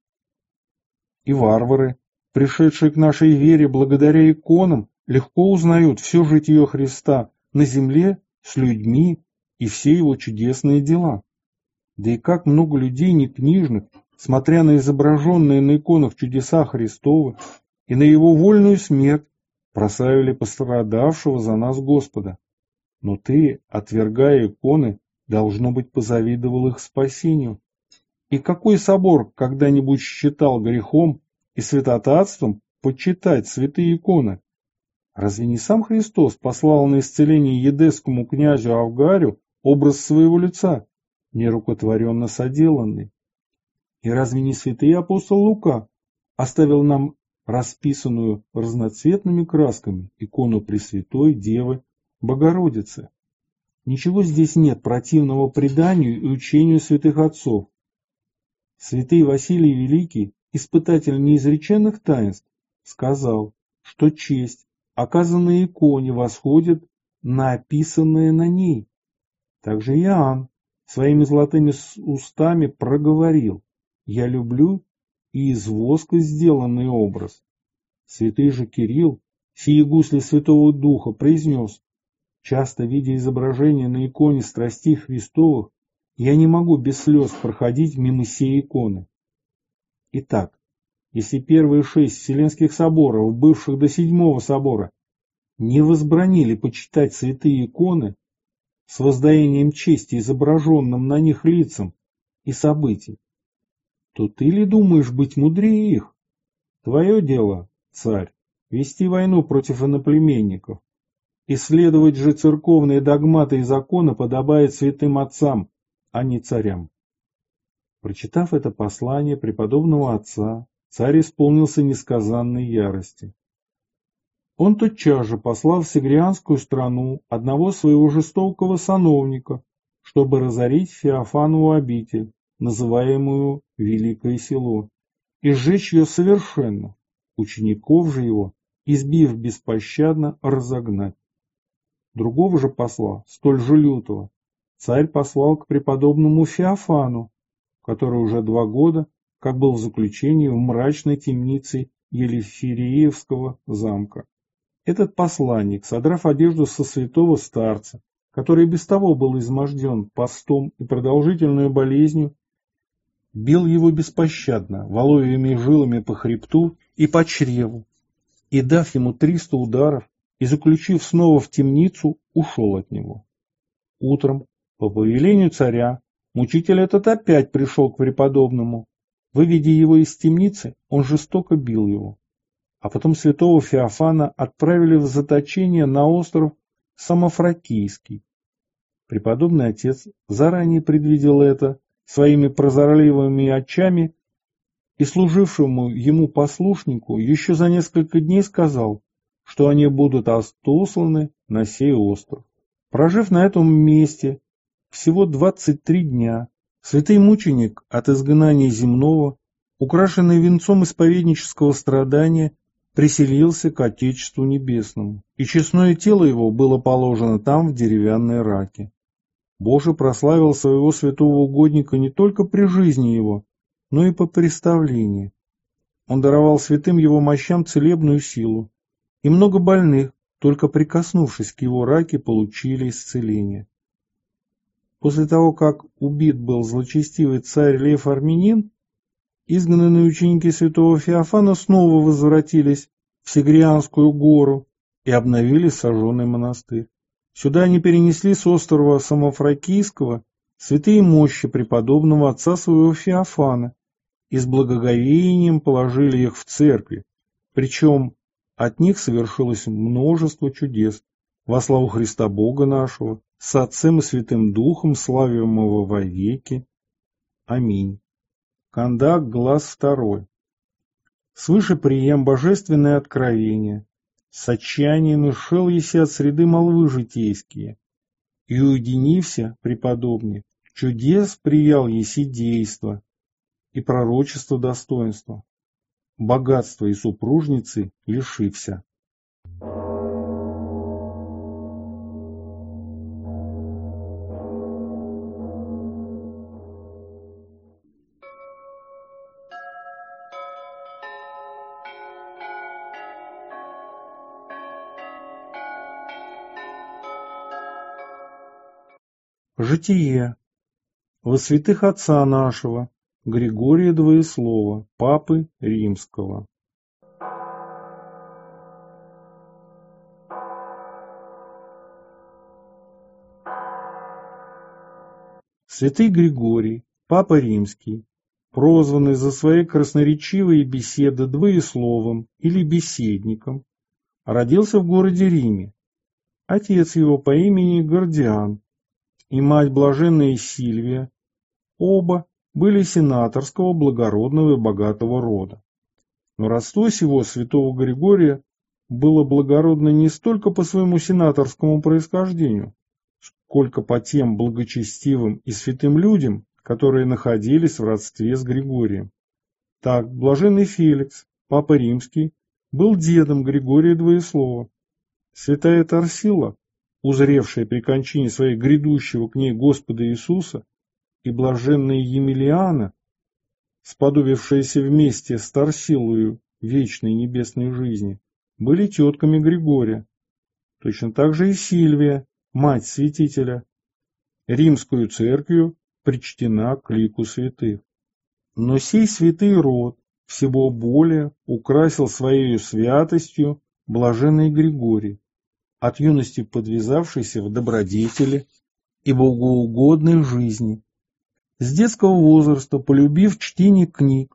И варвары, пришедшие к нашей вере благодаря иконам, легко узнают все житие Христа на земле с людьми и все его чудесные дела. Да и как много людей некнижных, смотря на изображенные на иконах чудеса Христовы и на его вольную смерть, прославили пострадавшего за нас Господа. Но ты, отвергая иконы, должно быть, позавидовал их спасению. И какой собор когда-нибудь считал грехом и святотатством почитать святые иконы? Разве не сам Христос послал на исцеление едесскому князю Авгарю образ своего лица, нерукотворенно соделанный? И разве не святый апостол Лука оставил нам расписанную разноцветными красками икону Пресвятой Девы Богородицы? Ничего здесь нет противного преданию и учению святых отцов. Святый Василий Великий, испытатель неизреченных таинств, сказал, что честь, оказанная иконе, восходит на описанное на ней. Также Иоанн своими золотыми устами проговорил: «Я люблю и из воска сделанный образ». Святый же Кирилл, сие гусли Святого Духа, произнес: «Часто, видя изображение на иконе страстей Христовых, я не могу без слез проходить мимо сей иконы». Итак, если первые шесть Вселенских соборов, бывших до Седьмого собора, не возбранили почитать святые иконы с воздаянием чести изображенным на них лицам и событий, то ты ли думаешь быть мудрее их? Твое дело, царь, вести войну против иноплеменников. Исследовать же церковные догматы и законы подобает святым отцам, а не царям. Прочитав это послание преподобного отца, царь исполнился несказанной ярости. Он тотчас же послал в Сигрианскую страну одного своего жестокого сановника, чтобы разорить Феофанову обитель, называемую Великое Село, и сжечь ее совершенно, учеников же его, избив беспощадно, разогнать. Другого же посла, столь же лютого, царь послал к преподобному Феофану, который уже два года как был в заключении в мрачной темнице Елисееевского замка. Этот посланник, содрав одежду со святого старца, который без того был изможден постом и продолжительной болезнью, бил его беспощадно, воловьими жилами по хребту и по чреву, и, дав ему триста ударов и заключив снова в темницу, ушел от него. Утром, по повелению царя, мучитель этот опять пришел к преподобному. Выведя его из темницы, он жестоко бил его. А потом святого Феофана отправили в заточение на остров Самофракийский. Преподобный отец заранее предвидел это своими прозорливыми очами и служившему ему послушнику еще за несколько дней сказал, что они будут отосланы на сей остров. Прожив на этом месте всего двадцать три дня, святый мученик от изгнания земного, украшенный венцом исповеднического страдания, приселился к Отечеству Небесному, и честное тело его было положено там в деревянной раке. Боже прославил своего святого угодника не только при жизни его, но и по представлении. Он даровал святым его мощам целебную силу, и много больных, только прикоснувшись к его раке, получили исцеление. После того, как убит был злочестивый царь Лев Армянин, изгнанные ученики святого Феофана снова возвратились в Сигрианскую гору и обновили сожженный монастырь. Сюда они перенесли с острова Самофракийского святые мощи преподобного отца своего Феофана и с благоговением положили их в церкви, причем от них совершилось множество чудес во славу Христа Бога нашего, с Отцем и Святым Духом, славимого вовеки. Аминь. Кондак, глаз второй. Свыше прием божественное откровение. С отчаянием ишел еси от среды молвы житейские. И уединився, преподобный, чудес приял еси действо и пророчество достоинства. Богатства и супружницы лишився. Житие. Во святых отца нашего, Григория Двоеслова, Папы Римского. Святый Григорий, Папа Римский, прозванный за свои красноречивые беседы двоесловом или беседником, родился в городе Риме. Отец его по имени Гордиан и мать блаженная Сильвия, оба были сенаторского, благородного и богатого рода. Но родство сего святого Григория было благородно не столько по своему сенаторскому происхождению, сколько по тем благочестивым и святым людям, которые находились в родстве с Григорием. Так, блаженный Феликс, Папа Римский, был дедом Григория Двоеслова. Святая Тарсила, узревшая при кончине своей грядущего к ней Господа Иисуса, и блаженная Емилиана, сподобившаяся вместе с Тарсилою вечной небесной жизни, были тетками Григория. Точно так же и Сильвия, мать святителя, римскую церковью причтена к лику святых. Но сей святый род всего более украсил своей святостью блаженный Григорий, от юности подвязавшийся в добродетели и богоугодной жизни. С детского возраста, полюбив чтение книг,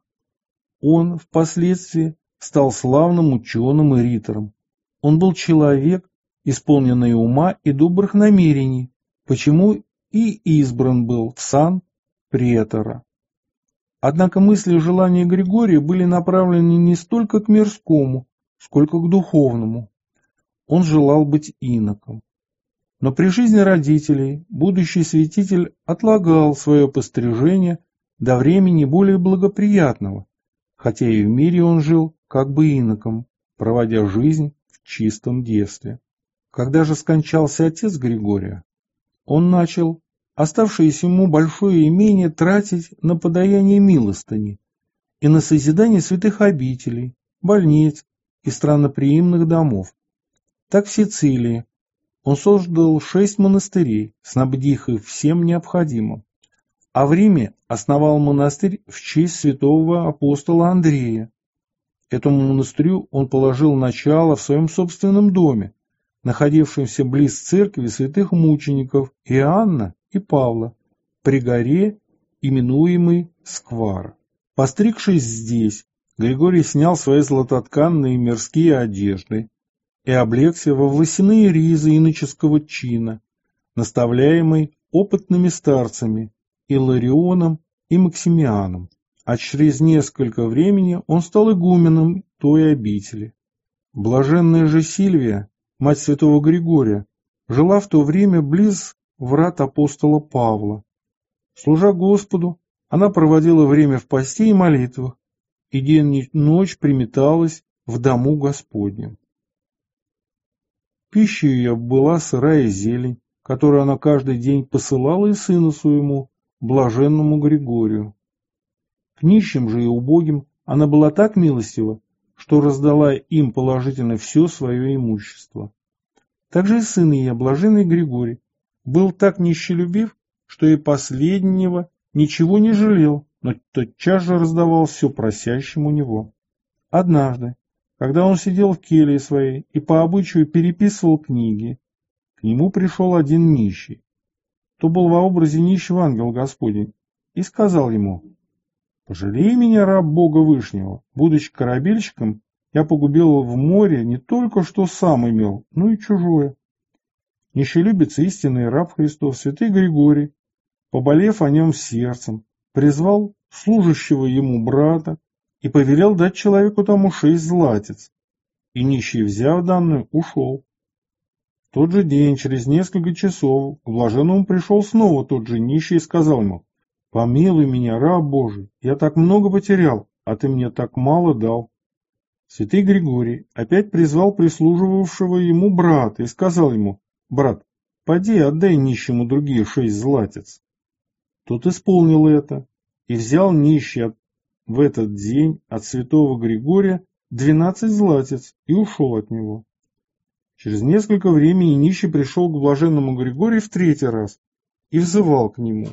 он впоследствии стал славным ученым и ритором. Он был человек, исполненный ума и добрых намерений, почему и избран был в сан претора. Однако мысли и желания Григория были направлены не столько к мирскому, сколько к духовному. Он желал быть иноком. Но при жизни родителей будущий святитель отлагал свое пострижение до времени более благоприятного, хотя и в мире он жил как бы иноком, проводя жизнь в чистом девстве. Когда же скончался отец Григория, он начал оставшееся ему большое имение тратить на подаяние милостыни и на созидание святых обителей, больниц и странноприимных домов. Так в Сицилии он создал шесть монастырей, снабдив их всем необходимым, а в Риме основал монастырь в честь святого апостола Андрея. Этому монастырю он положил начало в своем собственном доме, находившемся близ церкви святых мучеников Иоанна и Павла, при горе, именуемой Сквара. Постригшись здесь, Григорий снял свои золототканные мирские одежды и облегся во власяные ризы иноческого чина, наставляемый опытными старцами Иларионом и Максимианом, а через несколько времени он стал игуменом той обители. Блаженная же Сильвия, мать святого Григория, жила в то время близ врат апостола Павла. Служа Господу, она проводила время в посте и молитвах, и день и ночь приметалась в дому Господнем. Пища ее была сырая зелень, которую она каждый день посылала и сыну своему, блаженному Григорию. К нищим же и убогим она была так милостива, что раздала им положительно все свое имущество. Также и сын ее, блаженный Григорий, был так нищелюбив, что и последнего ничего не жалел, но тотчас же раздавал все просящим у него. Однажды, когда он сидел в келье своей и по обычаю переписывал книги, к нему пришел один нищий. То был во образе нищего ангел Господень, и сказал ему: «Пожалей меня, раб Бога Вышнего, будучи корабельщиком, я погубил в море не только что сам имел, но и чужое». Нищелюбец, истинный раб Христов, святый Григорий, поболев о нем сердцем, призвал служащего ему брата и повелел дать человеку тому шесть златиц, и нищий, взяв данную, ушел. В тот же день, через несколько часов, к блаженному пришел снова тот же нищий и сказал ему: «Помилуй меня, раб Божий, я так много потерял, а ты мне так мало дал». Святый Григорий опять призвал прислуживавшего ему брата и сказал ему: «Брат, поди, отдай нищему другие шесть златиц». Тот исполнил это и взял нищий в этот день от святого Григория двенадцать златиц и ушел от него. Через несколько времени нищий пришел к блаженному Григорию в третий раз и взывал к нему: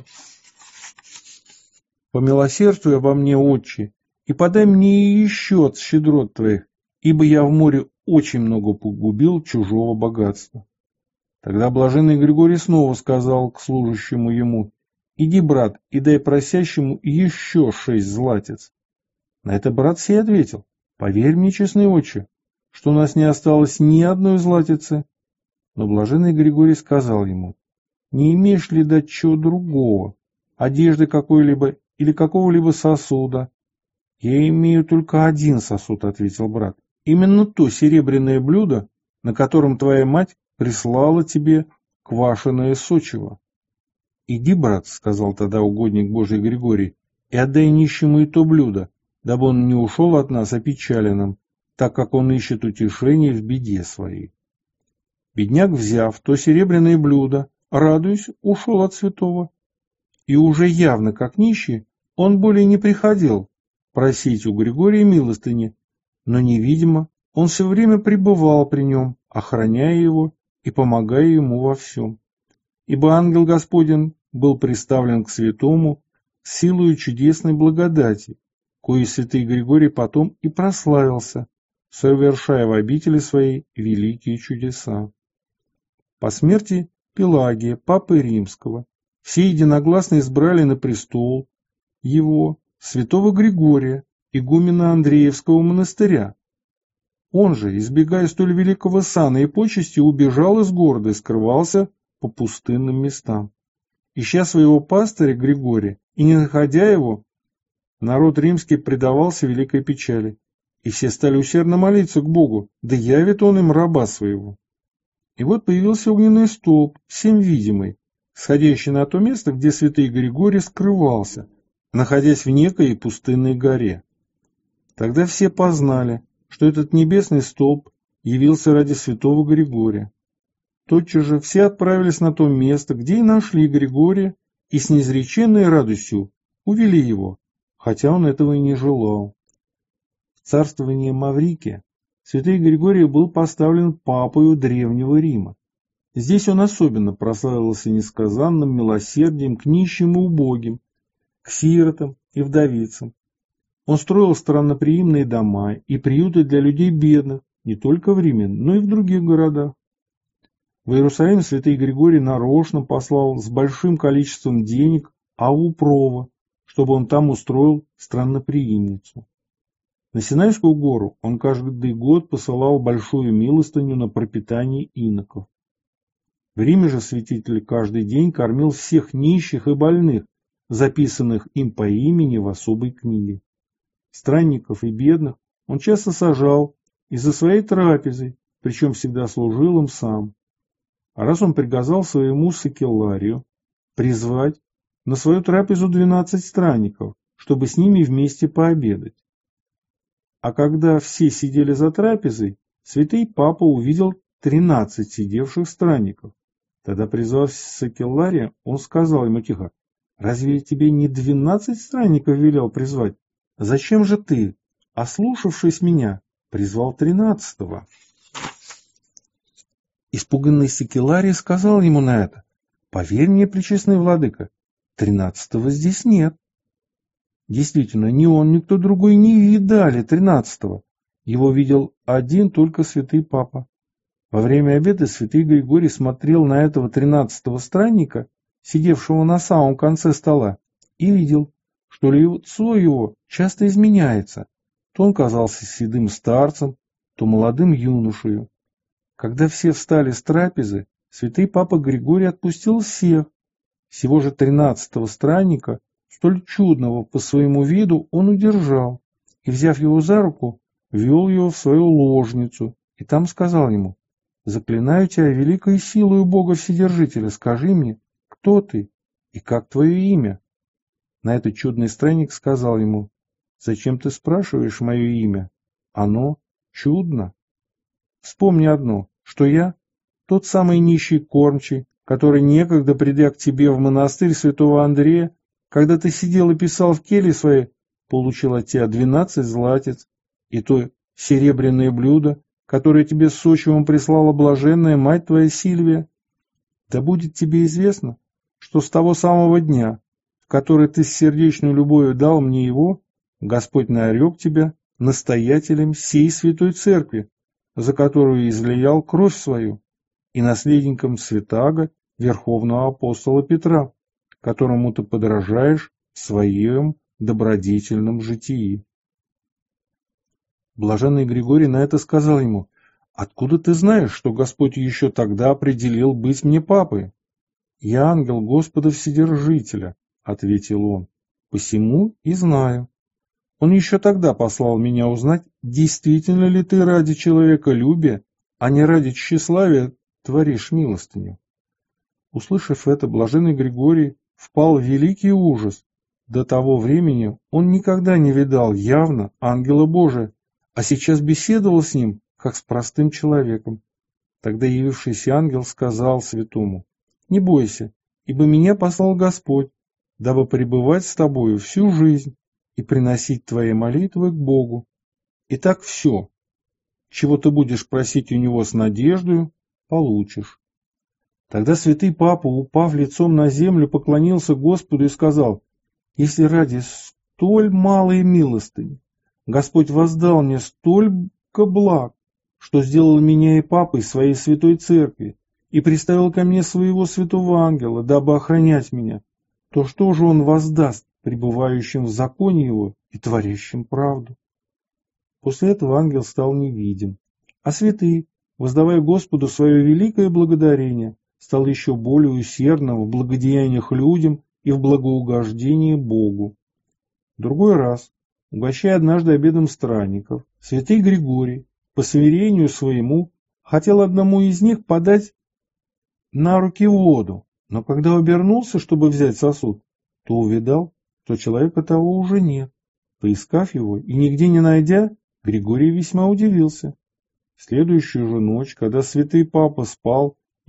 «Помилосердствуй обо мне, отче, и подай мне еще от щедрот твоих, ибо я в море очень много погубил чужого богатства». Тогда блаженный Григорий снова сказал к служащему ему: «Иди, брат, и дай просящему еще шесть златиц». На это брат сей ответил: «Поверь мне, честный отче, что у нас не осталось ни одной златицы». Но блаженный Григорий сказал ему: «Не имеешь ли дать чего другого, одежды какой-либо или какого-либо сосуда?» «Я имею только один сосуд», — ответил брат, «именно то серебряное блюдо, на котором твоя мать прислала тебе квашеное сочево». «Иди, брат», — сказал тогда угодник Божий Григорий, «и отдай нищему и то блюдо, дабы он не ушел от нас опечаленным, так как он ищет утешение в беде своей». Бедняк, взяв то серебряное блюдо, радуясь, ушел от святого. И уже явно, как нищий, он более не приходил просить у Григория милостыни, но невидимо он все время пребывал при нем, охраняя его и помогая ему во всем. Ибо ангел Господень был приставлен к святому силою чудесной благодати, коей святый Григорий потом и прославился, совершая в обители своей великие чудеса. По смерти Пелагия, папы Римского, все единогласно избрали на престол его святого Григория, игумена Андреевского монастыря. Он же, избегая столь великого сана и почести, убежал из города и скрывался по пустынным местам. Ища своего пастыря Григория и не находя его, народ римский предавался великой печали, и все стали усердно молиться к Богу, да явит он им раба своего. И вот появился огненный столб, всем видимый, сходящий на то место, где святый Григорий скрывался, находясь в некой пустынной горе. Тогда все познали, что этот небесный столб явился ради святого Григория. Тотчас же все отправились на то место, где и нашли Григория, и с неизреченной радостью увели его, хотя он этого и не желал. В царствовании Маврикия святой Григорий был поставлен папою Древнего Рима. Здесь он особенно прославился несказанным милосердием к нищим и убогим, к сиротам и вдовицам. Он строил странноприимные дома и приюты для людей бедных не только в Риме, но и в других городах. В Иерусалим святой Григорий нарочно послал с большим количеством денег Авву Прова, чтобы он там устроил странноприимницу. На Синайскую гору он каждый год посылал большую милостыню на пропитание иноков. В Риме же святитель каждый день кормил всех нищих и больных, записанных им по имени в особой книге. Странников и бедных он часто сажал и за своей трапезой, причем всегда служил им сам. А раз он приказал своему сакелларию призвать на свою трапезу двенадцать странников, чтобы с ними вместе пообедать. А когда все сидели за трапезой, святый папа увидел тринадцать сидевших странников. Тогда, призвав сакеллария, он сказал ему тихо: «Разве я тебе не двенадцать странников велел призвать? Зачем же ты, ослушавшись меня, призвал тринадцатого?» Испуганный сакелларий сказал ему на это: «Поверь мне, пречестный владыка, тринадцатого здесь нет». Действительно, ни он, ни кто другой не видали тринадцатого. Его видел один только святый папа. Во время обеда святый Григорий смотрел на этого тринадцатого странника, сидевшего на самом конце стола, и видел, что лицо его часто изменяется. То он казался седым старцем, то молодым юношею. Когда все встали с трапезы, святый папа Григорий отпустил всех. Всего же тринадцатого странника, столь чудного по своему виду, он удержал и, взяв его за руку, вел его в свою ложницу и там сказал ему: «Заклинаю тебя великой силою Бога Вседержителя, скажи мне, кто ты и как твое имя?» На это чудный странник сказал ему: «Зачем ты спрашиваешь мое имя? Оно чудно. Вспомни одно, что я тот самый нищий кормчий, который некогда, придя к тебе в монастырь святого Андрея, когда ты сидел и писал в келье своей, получил от тебя двенадцать златец и то серебряное блюдо, которое тебе с сочевым прислала блаженная мать твоя Сильвия. Да будет тебе известно, что с того самого дня, в который ты с сердечной любовью дал мне его, Господь нарек тебя настоятелем сей святой церкви, за которую излиял кровь свою, и наследником святаго верховного апостола Петра, которому ты подражаешь в своем добродетельном житии». Блаженный Григорий на это сказал ему: «Откуда ты знаешь, что Господь еще тогда определил быть мне папой?» «Я ангел Господа Вседержителя», — ответил он, — «посему и знаю. Он еще тогда послал меня узнать, действительно ли ты ради человеколюбия, а не ради тщеславия, творишь милостыню». Услышав это, блаженный Григорий впал в великий ужас. До того времени он никогда не видал явно ангела Божия, а сейчас беседовал с ним, как с простым человеком. Тогда явившийся ангел сказал святому: «Не бойся, ибо меня послал Господь, дабы пребывать с тобою всю жизнь и приносить твои молитвы к Богу. Итак, все, чего ты будешь просить у него с надеждою, получишь». Тогда святый папа, упав лицом на землю, поклонился Господу и сказал: «Если ради столь малой милостыни Господь воздал мне столько благ, что сделал меня и папой своей святой церкви и приставил ко мне своего святого ангела, дабы охранять меня, то что же он воздаст пребывающим в законе его и творящим правду?» После этого ангел стал невидим, а святый, воздавая Господу свое великое благодарение, стал еще более усердным в благодеяниях людям и в благоугождении Богу. В другой раз, угощая однажды обедом странников, святый Григорий, по смирению своему, хотел одному из них подать на руки воду, но когда обернулся, чтобы взять сосуд, то увидал, что человека того уже нет. Поискав его и нигде не найдя, Григорий весьма удивился. В следующую же ночь, когда святый папа спал,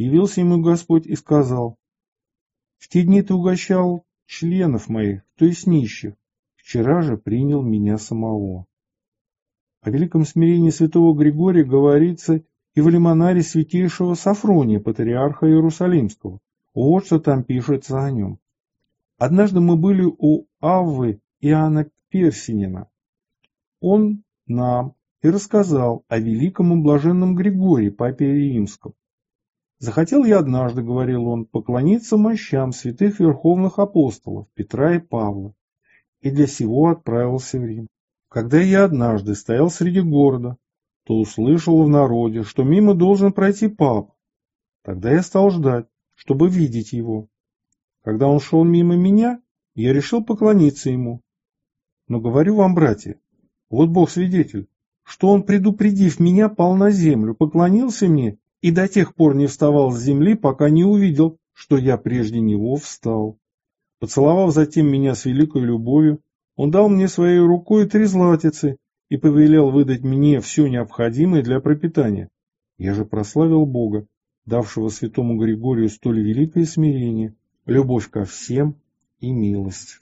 явился ему Господь и сказал: «В те дни ты угощал членов моих, то есть нищих, вчера же принял меня самого». О великом смирении святого Григория говорится и в лимонаре святейшего Софрония, патриарха Иерусалимского. Вот что там пишется о нем. Однажды мы были у Аввы Иоанна Персинина. Он нам и рассказал о великом и блаженном Григории, папе римском. «Захотел я однажды, — говорил он, — поклониться мощам святых верховных апостолов Петра и Павла, и для сего отправился в Рим. Когда я однажды стоял среди города, то услышал в народе, что мимо должен пройти папа. Тогда я стал ждать, чтобы видеть его. Когда он шел мимо меня, я решил поклониться ему. Но говорю вам, братья, вот Бог свидетель, что он, предупредив меня, пал на землю, поклонился мне и до тех пор не вставал с земли, пока не увидел, что я прежде него встал. Поцеловав затем меня с великой любовью, он дал мне своей рукой три златицы и повелел выдать мне все необходимое для пропитания. Я же прославил Бога, давшего святому Григорию столь великое смирение, любовь ко всем и милость.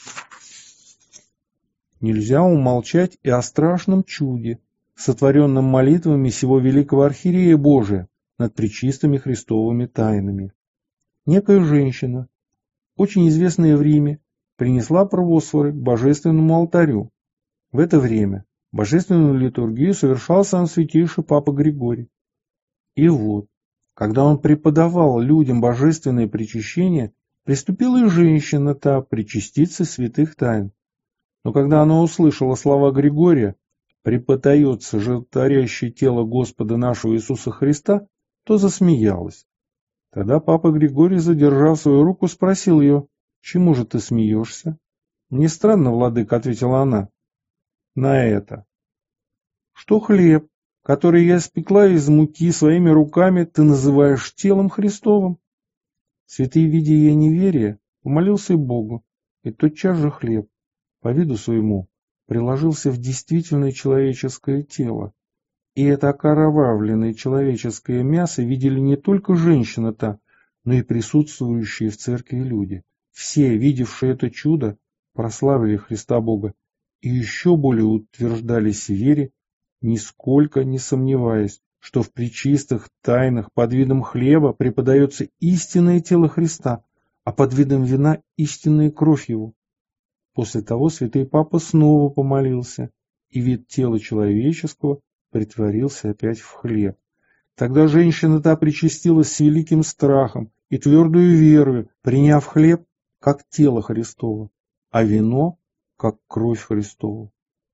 Нельзя умолчать и о страшном чуде, сотворенном молитвами сего великого архиерея Божия над пречистыми Христовыми тайнами. Некая женщина, очень известная в Риме, принесла провосфоры к божественному алтарю. В это время божественную литургию совершал сам святейший Папа Григорий. И вот, когда он преподавал людям божественное причащение, приступила и женщина та причаститься святых тайн. Но когда она услышала слова Григория «преподается животворящее тело Господа нашего Иисуса Христа», то засмеялась. Тогда Папа Григорий, задержав свою руку, спросил ее: «Чему же ты смеешься?» «Мне странно, владыка», — ответила она, — «на это, что хлеб, который я испекла из муки своими руками, ты называешь телом Христовым». Святый, видя ее неверие, помолился Богу, и тотчас же хлеб, по виду своему, приложился в действительное человеческое тело. И это окровавленное человеческое мясо видели не только женщина та, но и присутствующие в церкви люди. Все, видевшие это чудо, прославили Христа Бога и еще более утверждались в вере, нисколько не сомневаясь, что в пречистых тайнах под видом хлеба преподается истинное тело Христа, а под видом вина истинная кровь Его. После того святый Папа снова помолился, и вид тела человеческого притворился опять в хлеб. Тогда женщина та причастилась с великим страхом и твердую верою, приняв хлеб как тело Христово, а вино как кровь Христову.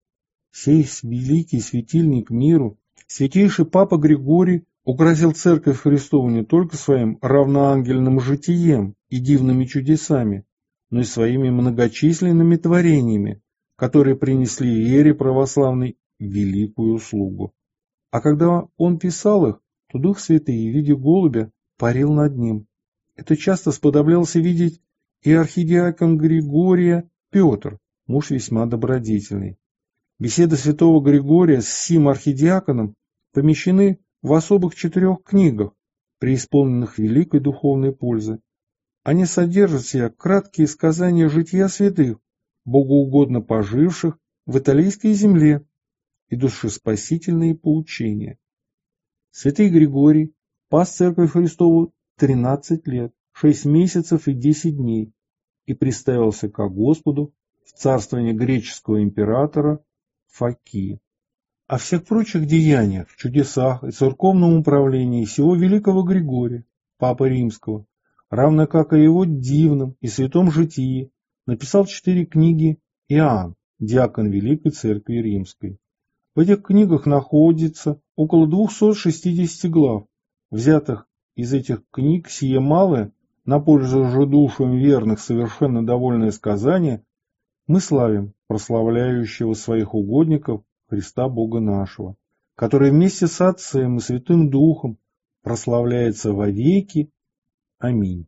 Сей великий светильник миру, святейший Папа Григорий, украсил Церковь Христову не только своим равноангельным житием и дивными чудесами, но и своими многочисленными творениями, которые принесли вере православной великую услугу. А когда он писал их, то Дух Святый в виде голубя парил над ним. Это часто сподоблялся видеть и архидиакон Григория Петр, муж весьма добродетельный. Беседы святого Григория с сим архидиаконом помещены в особых четырех книгах, преисполненных великой духовной пользы. Они содержат в себе краткие сказания жития святых, богоугодно поживших в италийской земле, и душеспасительные поучения. Святый Григорий пас Церковь Христову тринадцать лет, шесть месяцев и десять дней и приставился ко Господу в царствование греческого императора Фокии. О всех прочих деяниях, чудесах и церковном управлении сего великого Григория, Папы Римского, равно как и его дивном и святом житии, написал четыре книги Иоанн, диакон Великой Церкви Римской. В этих книгах находится около двухсот шестидесяти глав. Взятых из этих книг сие малое, на пользу же душам верных совершенно довольное сказание, мы славим прославляющего своих угодников Христа Бога нашего, который вместе с Отцем и Святым Духом прославляется вовеки. Аминь.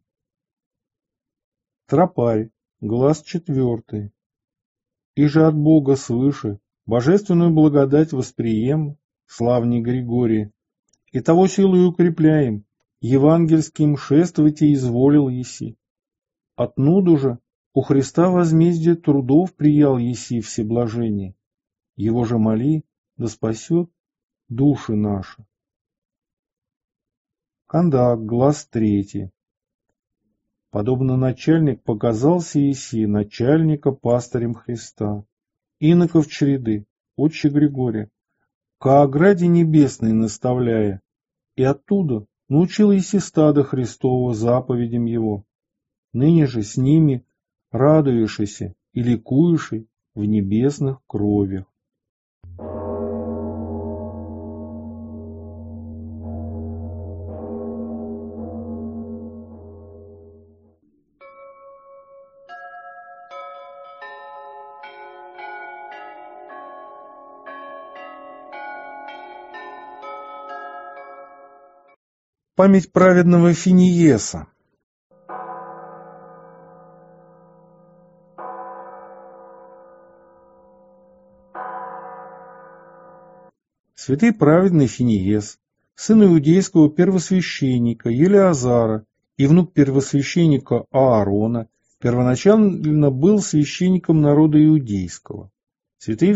Тропарь, глаз четвертый. И же от Бога свыше божественную благодать восприем, славней Григорий, и того силою укрепляем, евангельским шествуйте изволил еси. Отнуду же у Христа возмездие трудов приял еси всеблажение. Его же моли, да спасет души наши. Кондак, глаз третий. Подобно начальник показался еси начальника пастырем Христа, иноков череды, отче Григория, ко ограде небесной наставляя, и оттуда научил еси стадо Христова заповедям его. Ныне же с ними радуешься и ликуешь в небесных кровях. Память праведного Финиеса. Святый праведный Финиес, сын иудейского первосвященника Елеазара и внук первосвященника Аарона, первоначально был священником народа иудейского. Святый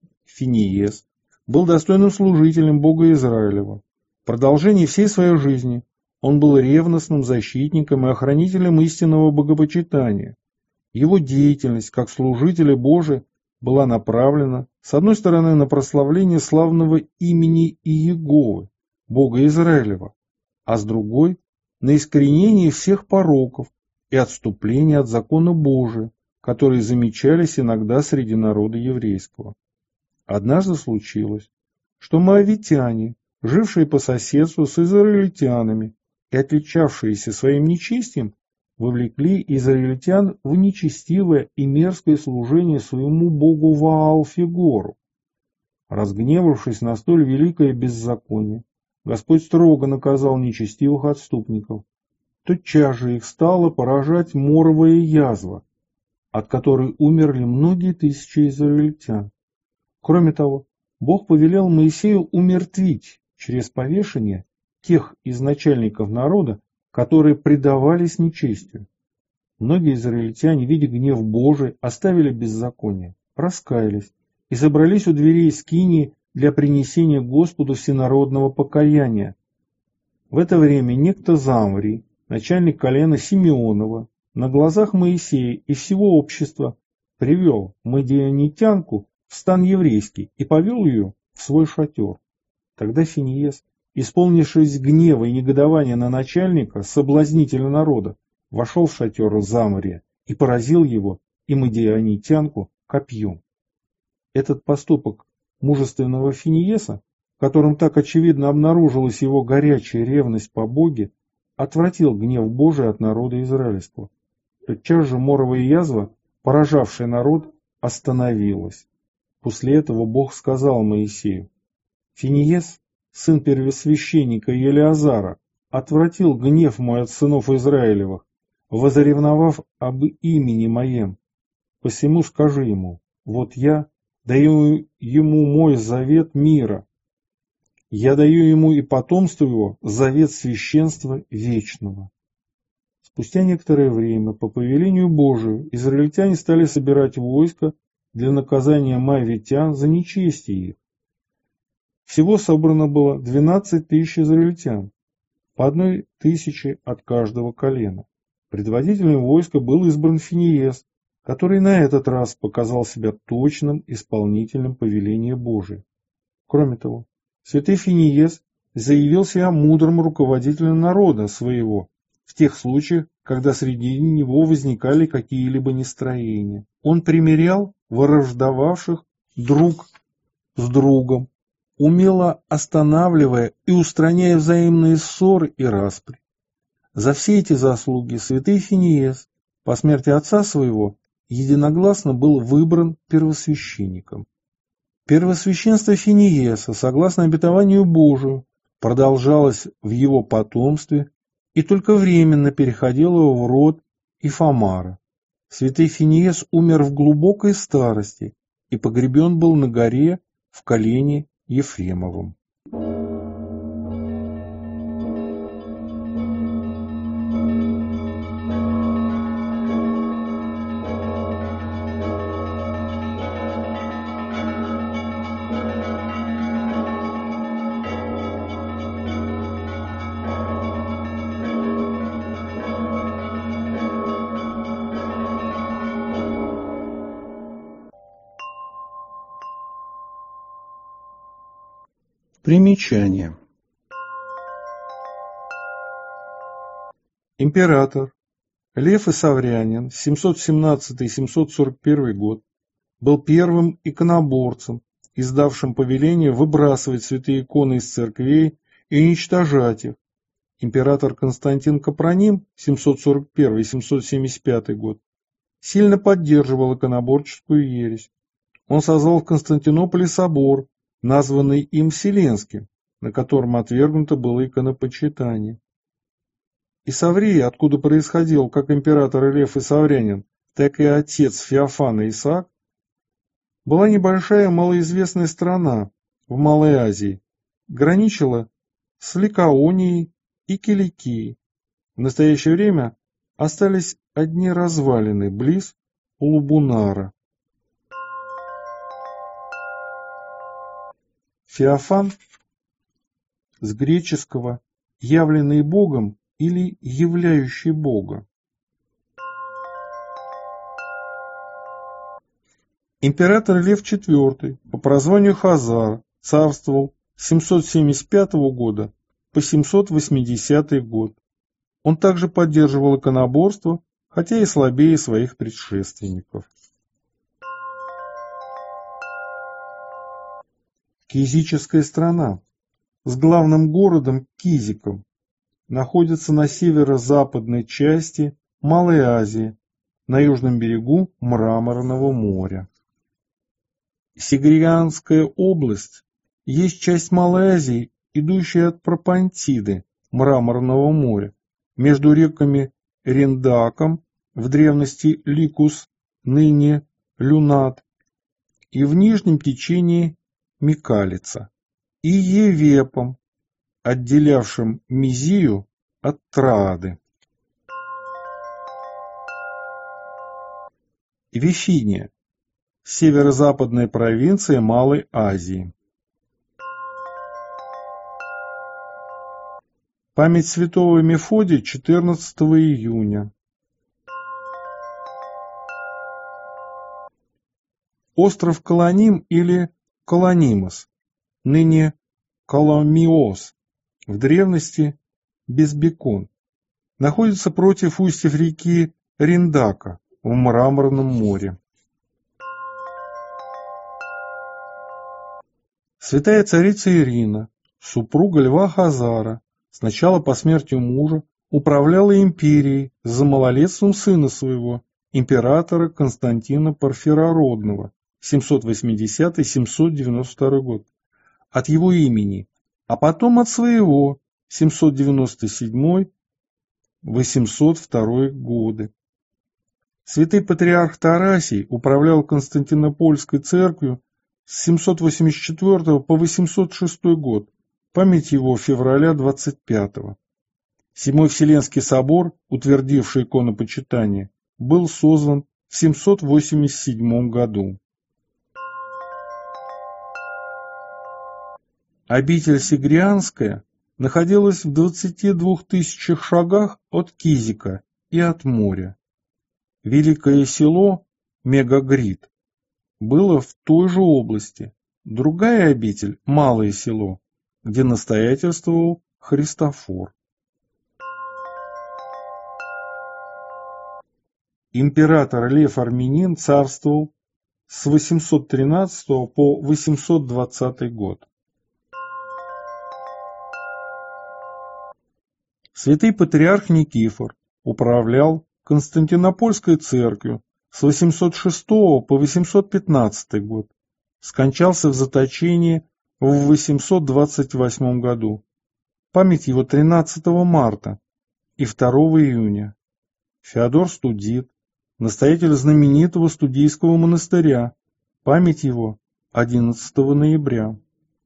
Финиес был достойным служителем Бога Израилева. В продолжении всей своей жизни он был ревностным защитником и охранителем истинного богопочитания. Его деятельность как служителя Божия была направлена, с одной стороны, на прославление славного имени Иеговы, Бога Израилева, а с другой – на искоренение всех пороков и отступление от закона Божия, которые замечались иногда среди народа еврейского. Однажды случилось, что моавитяне, жившие по соседству с израильтянами и отличавшиеся своим нечестием, вовлекли израильтян в нечестивое и мерзкое служение своему богу Ваал-Фигору. Разгневавшись на столь великое беззаконие, Господь строго наказал нечестивых отступников. Тотчас же их стала поражать моровая язва, от которой умерли многие тысячи израильтян. Кроме того, Бог повелел Моисею умертвить через повешение тех из начальников народа, которые предавались нечестию. Многие израильтяне, видя гнев Божий, оставили беззаконие, раскаялись и собрались у дверей скинии для принесения Господу всенародного покаяния. В это время некто Замврий, начальник колена Симеонова, на глазах Моисея и всего общества привел мадианитянку в стан еврейский и повел ее в свой шатер. Тогда Финиес, исполнившись гнева и негодования на начальника, соблазнителя народа, вошел в шатер Замврия и поразил его и мадианитянку копьем. Этот поступок мужественного Финиеса, в котором так очевидно обнаружилась его горячая ревность по Боге, отвратил гнев Божий от народа израильского. Тотчас же моровая язва, поражавшая народ, остановилась. После этого Бог сказал Моисею: «Финиес, сын первосвященника Елеазара, отвратил гнев мой от сынов Израилевых, возревновав об имени моем. Посему скажи ему: вот я даю ему мой завет мира. Я даю ему и потомству его завет священства вечного». Спустя некоторое время, по повелению Божию, израильтяне стали собирать войско для наказания моавитян за нечестие их. Всего собрано было двенадцать тысяч израильтян, по одной тысяче от каждого колена. Предводителем войска был избран Финиес, который на этот раз показал себя точным исполнителем повеления Божия. Кроме того, святый Финиес заявил себя мудрым руководителем народа своего в тех случаях, когда среди него возникали какие-либо нестроения. Он примирял враждовавших друг с другом, умело останавливая и устраняя взаимные ссоры и распри. За все эти заслуги святый Финиес по смерти отца своего единогласно был выбран первосвященником. Первосвященство Финиеса, согласно обетованию Божию, продолжалось в его потомстве и только временно переходило в род Ифамара. Святый Финиес умер в глубокой старости и погребен был на горе в колене Ефремовом. Примечание. Император Лев Исаврянин, семьсот семнадцатый — семьсот сорок первый год, был первым иконоборцем, издавшим повеление выбрасывать святые иконы из церквей и уничтожать их. Император Константин Капроним, семьсот сорок первый — семьсот семьдесят пятый год, сильно поддерживал иконоборческую ересь. Он созвал в Константинополе собор, названный им Вселенским, на котором отвергнуто было иконопочитание. Исаврия, откуда происходил как император Лев Исаврянин, так и отец Феофана Исаак, была небольшая малоизвестная страна в Малой Азии, граничила с Ликаонией и Киликией. В настоящее время остались одни развалины близ Улубунара. Феофан с греческого «явленный Богом» или «являющий Бога». Император Лев четвёртый по прозванию Хазар царствовал с семьсот семьдесят пятого года по семьсот восьмидесятый год. Он также поддерживал иконоборство, хотя и слабее своих предшественников. Кизическая страна с главным городом Кизиком находится на северо-западной части Малой Азии, на южном берегу Мраморного моря. Сигрианская область есть часть Малой Азии, идущая от Пропонтиды, Мраморного моря, между реками Риндаком, в древности Ликус, ныне Люнат, и в нижнем течении Микалица, и Евепом, отделявшим Мизию от Троады. Вифиния, северо-западная провинция Малой Азии. Память святого Мефодия четырнадцатого июня. Остров Колоним или Колонимос, ныне Коломиос, в древности Безбекон, находится против устьев реки Риндака в Мраморном море. Святая царица Ирина, супруга Льва Хазара, сначала по смерти мужа управляла империей за малолетством сына своего, императора Константина Порфирородного, семьсот восьмидесятый — семьсот девяносто второй год, от его имени, а потом от своего, семьсот девяносто седьмой — восемьсот второй годы. Святый патриарх Тарасий управлял Константинопольской церковью с семьсот восемьдесят четвёртого по восемьсот шестой год, память его февраля двадцать пятого. Седьмой Вселенский собор, утвердивший иконопочитание, был создан в семьсот восемьдесят седьмом году. Обитель Сигрианская находилась в двадцати двух тысячах шагах от Кизика и от моря. Великое село Мегагрид было в той же области, другая обитель – Малое село, где настоятельствовал Христофор. Император Лев Армянин царствовал с восемьсот тринадцатого по восемьсот двадцатый год. Святый патриарх Никифор управлял Константинопольской церковью с восемьсот шестого по восемьсот пятнадцатый год, скончался в заточении в восемьсот двадцать восьмом году. Память его тринадцатого марта и второго июня. Феодор Студит, настоятель знаменитого Студийского монастыря, память его одиннадцатого ноября.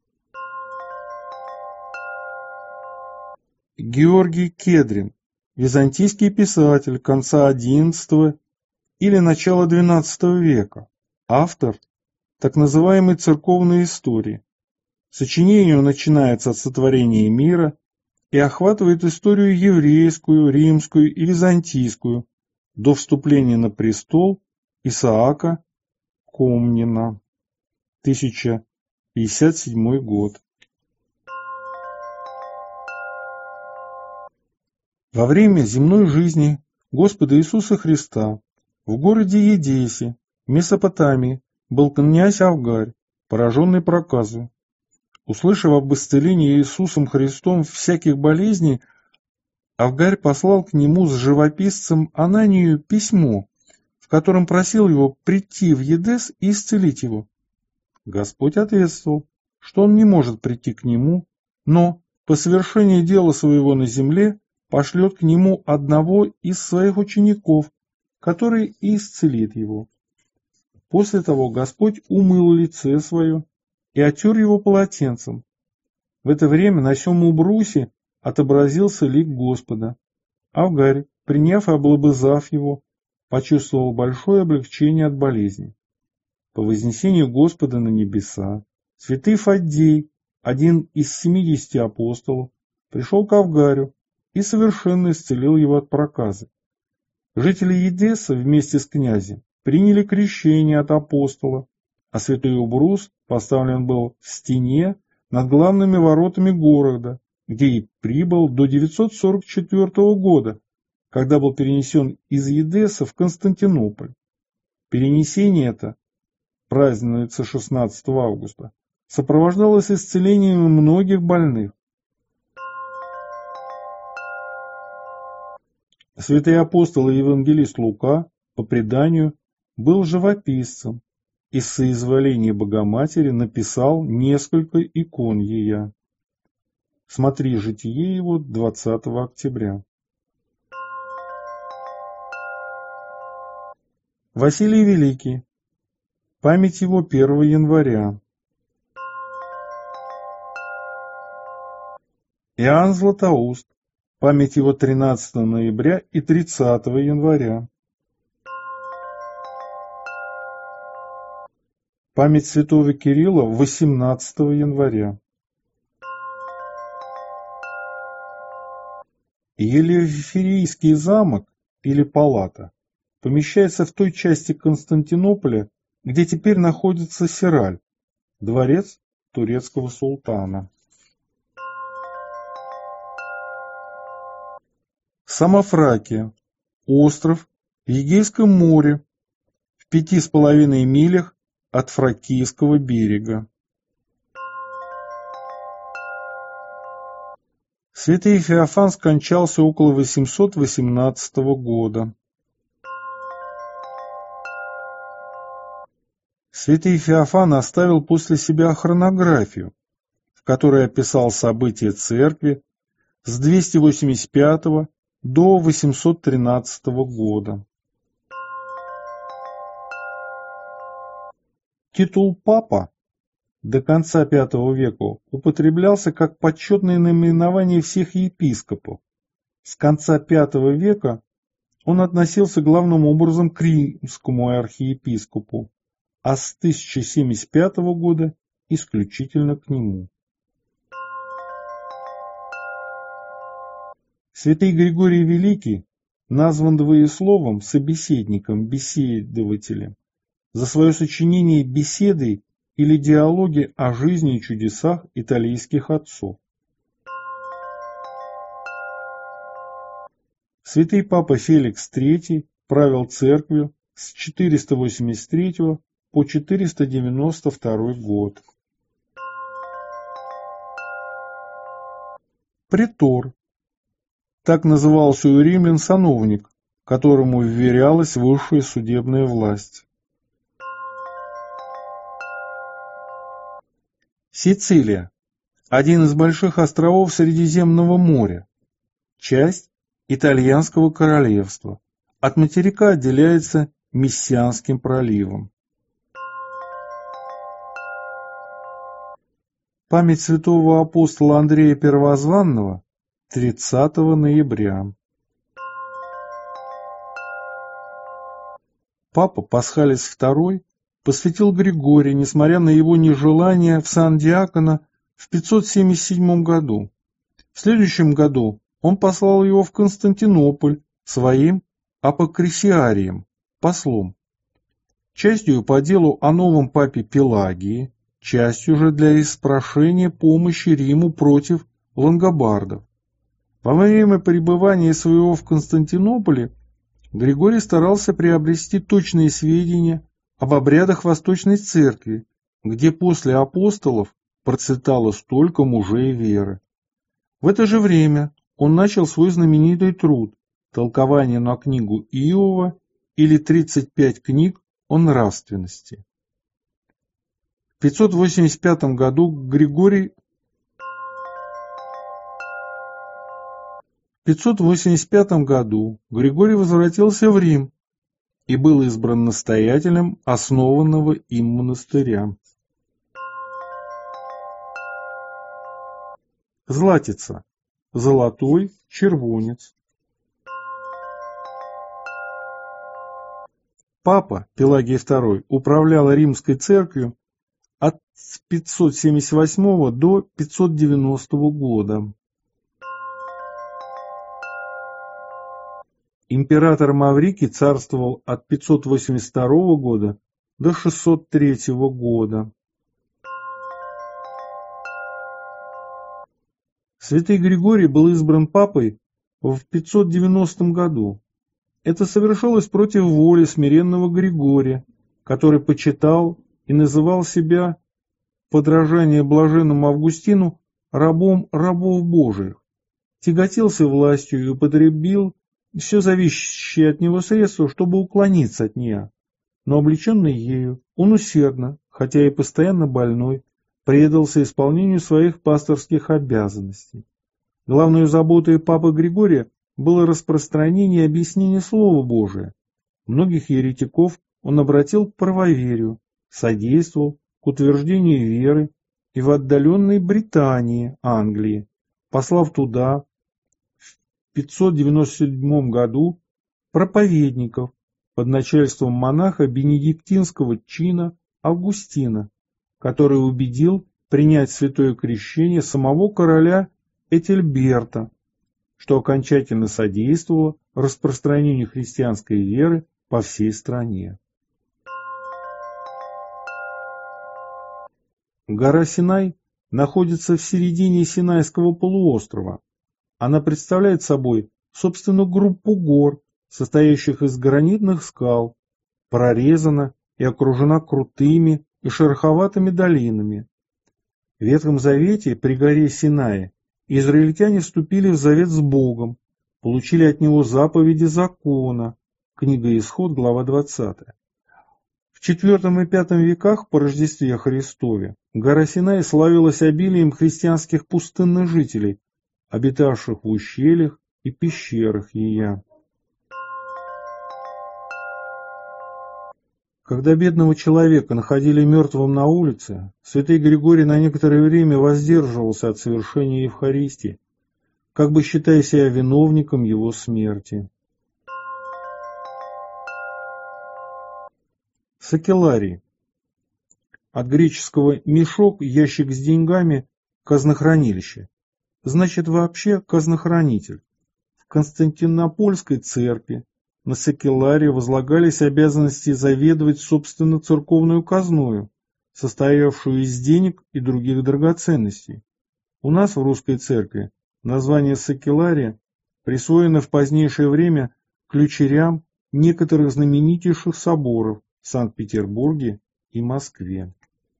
Георгий Кедрин, византийский писатель конца одиннадцатого или начала двенадцатого века, автор так называемой церковной истории. Сочинение начинается от сотворения мира и охватывает историю еврейскую, римскую и византийскую до вступления на престол Исаака Комнина, тысяча пятьдесят седьмой год. Во время земной жизни Господа Иисуса Христа в городе Едесе, в Месопотамии, был князь Авгарь, пораженный проказой. Услышав об исцелении Иисусом Христом всяких болезней, Авгарь послал к нему с живописцем Ананию письмо, в котором просил его прийти в Едес и исцелить его. Господь ответствовал, что он не может прийти к нему, но по совершении дела своего на земле пошлет к нему одного из своих учеников, который и исцелит его. После того Господь умыл лице свое и отер его полотенцем. В это время на сем убрусе отобразился лик Господа. Авгарь, приняв и облобызав его, почувствовал большое облегчение от болезни. По вознесению Господа на небеса, святый Фаддей, один из семидесяти апостолов, пришел к Авгарю и совершенно исцелил его от проказы. Жители Едеса вместе с князем приняли крещение от апостола, а святой убрус поставлен был в стене над главными воротами города, где и прибыл до девятьсот сорок четвёртого года, когда был перенесен из Едеса в Константинополь. Перенесение это, празднуется шестнадцатого августа, сопровождалось исцелением многих больных. Святый апостол и евангелист Лука, по преданию, был живописцем и с соизволения Богоматери написал несколько икон ея. Смотри житие его двадцатого октября. Василий Великий. Память его первого января. Иоанн Златоуст. Память его тринадцатого ноября и тридцатого января. Память святого Кирилла восемнадцатого января. Елефирийский замок или палата помещается в той части Константинополя, где теперь находится Сираль, дворец турецкого султана. Самофракия, остров в Эгейском море, в пяти с половиной милях от Фракийского берега. Святый Феофан скончался около восемьсот восемнадцатого года. Святый Феофан оставил после себя хронографию, в которой описал события церкви с двести восемьдесят пятого до восемьсот тринадцатого года. Титул папа до конца пятого века употреблялся как почетное наименование всех епископов. С конца пятого века он относился главным образом к римскому архиепископу, а с тысяча семьдесят пятого года исключительно к нему. Святый Григорий Великий назван двоесловом собеседником, беседователем, за свое сочинение «Беседы» или диалоги о жизни и чудесах италийских отцов. Святый Папа Феликс третий правил церковью с четыреста восемьдесят третьего по четыреста девяносто второй год. Претор. Так назывался у римлян сановник, которому вверялась высшая судебная власть. Сицилия. Один из больших островов Средиземного моря. Часть Итальянского королевства. От материка отделяется Мессианским проливом. Память святого апостола Андрея Первозванного тридцатого ноября. Папа Пасхалис второй посвятил Григория, несмотря на его нежелание, в сан диакона в пятьсот семьдесят седьмом году. В следующем году он послал его в Константинополь своим апокрисиарием, послом. Частью по делу о новом папе Пелагии, частью же для испрошения помощи Риму против лангобардов. Во время пребывания своего в Константинополе Григорий старался приобрести точные сведения об обрядах Восточной Церкви, где после апостолов процветало столько мужей веры. В это же время он начал свой знаменитый труд «Толкование на книгу Иова» или тридцать пять книг о нравственности. В пятьсот восемьдесят пятом году Григорий В пятьсот восемьдесят пятом году Григорий возвратился в Рим и был избран настоятелем основанного им монастыря. Златица. Золотой червонец. Папа Пелагий второй управлял Римской церковью от пятьсот семьдесят восьмого до пятьсот девяностого года. Император Маврикий царствовал от пятьсот восемьдесят второго года до шестьсот третьего года. Святый Григорий был избран папой в пятьсот девяностом году. Это совершалось против воли смиренного Григория, который почитал и называл себя, в подражание блаженному Августину, рабом рабов Божиих, тяготился властью и употребил все зависящее от него средства, чтобы уклониться от нее. Но облеченный ею, он усердно, хотя и постоянно больной, предался исполнению своих пасторских обязанностей. Главной заботой папы Григория было распространение и объяснение Слова Божия. Многих еретиков он обратил к правоверию, содействовал к утверждению веры и в отдаленной Британии, Англии, послав туда в пятьсот девяносто седьмом году проповедников под начальством монаха бенедиктинского чина Августина, который убедил принять святое крещение самого короля Этельберта, что окончательно содействовало распространению христианской веры по всей стране. Гора Синай находится в середине Синайского полуострова. Она представляет собой, собственно, группу гор, состоящих из гранитных скал, прорезана и окружена крутыми и шероховатыми долинами. В Ветхом Завете при горе Синае израильтяне вступили в завет с Богом, получили от Него заповеди закона. Книга Исход, глава двадцатая. В четвёртом и пятом веках по Рождестве Христове гора Синай славилась обилием христианских пустынных жителей, обитавших в ущельях и пещерах ее. Когда бедного человека находили мертвым на улице, святый Григорий на некоторое время воздерживался от совершения Евхаристии, как бы считая себя виновником его смерти. Сакеларий. От греческого «мешок», ящик с деньгами, казнохранилище. Значит, вообще казнохранитель. В Константинопольской церкви на сакелария возлагались обязанности заведовать собственно церковную казною, состоявшую из денег и других драгоценностей. У нас в русской церкви название сакелария присвоено в позднейшее время ключерям некоторых знаменитейших соборов в Санкт-Петербурге и Москве.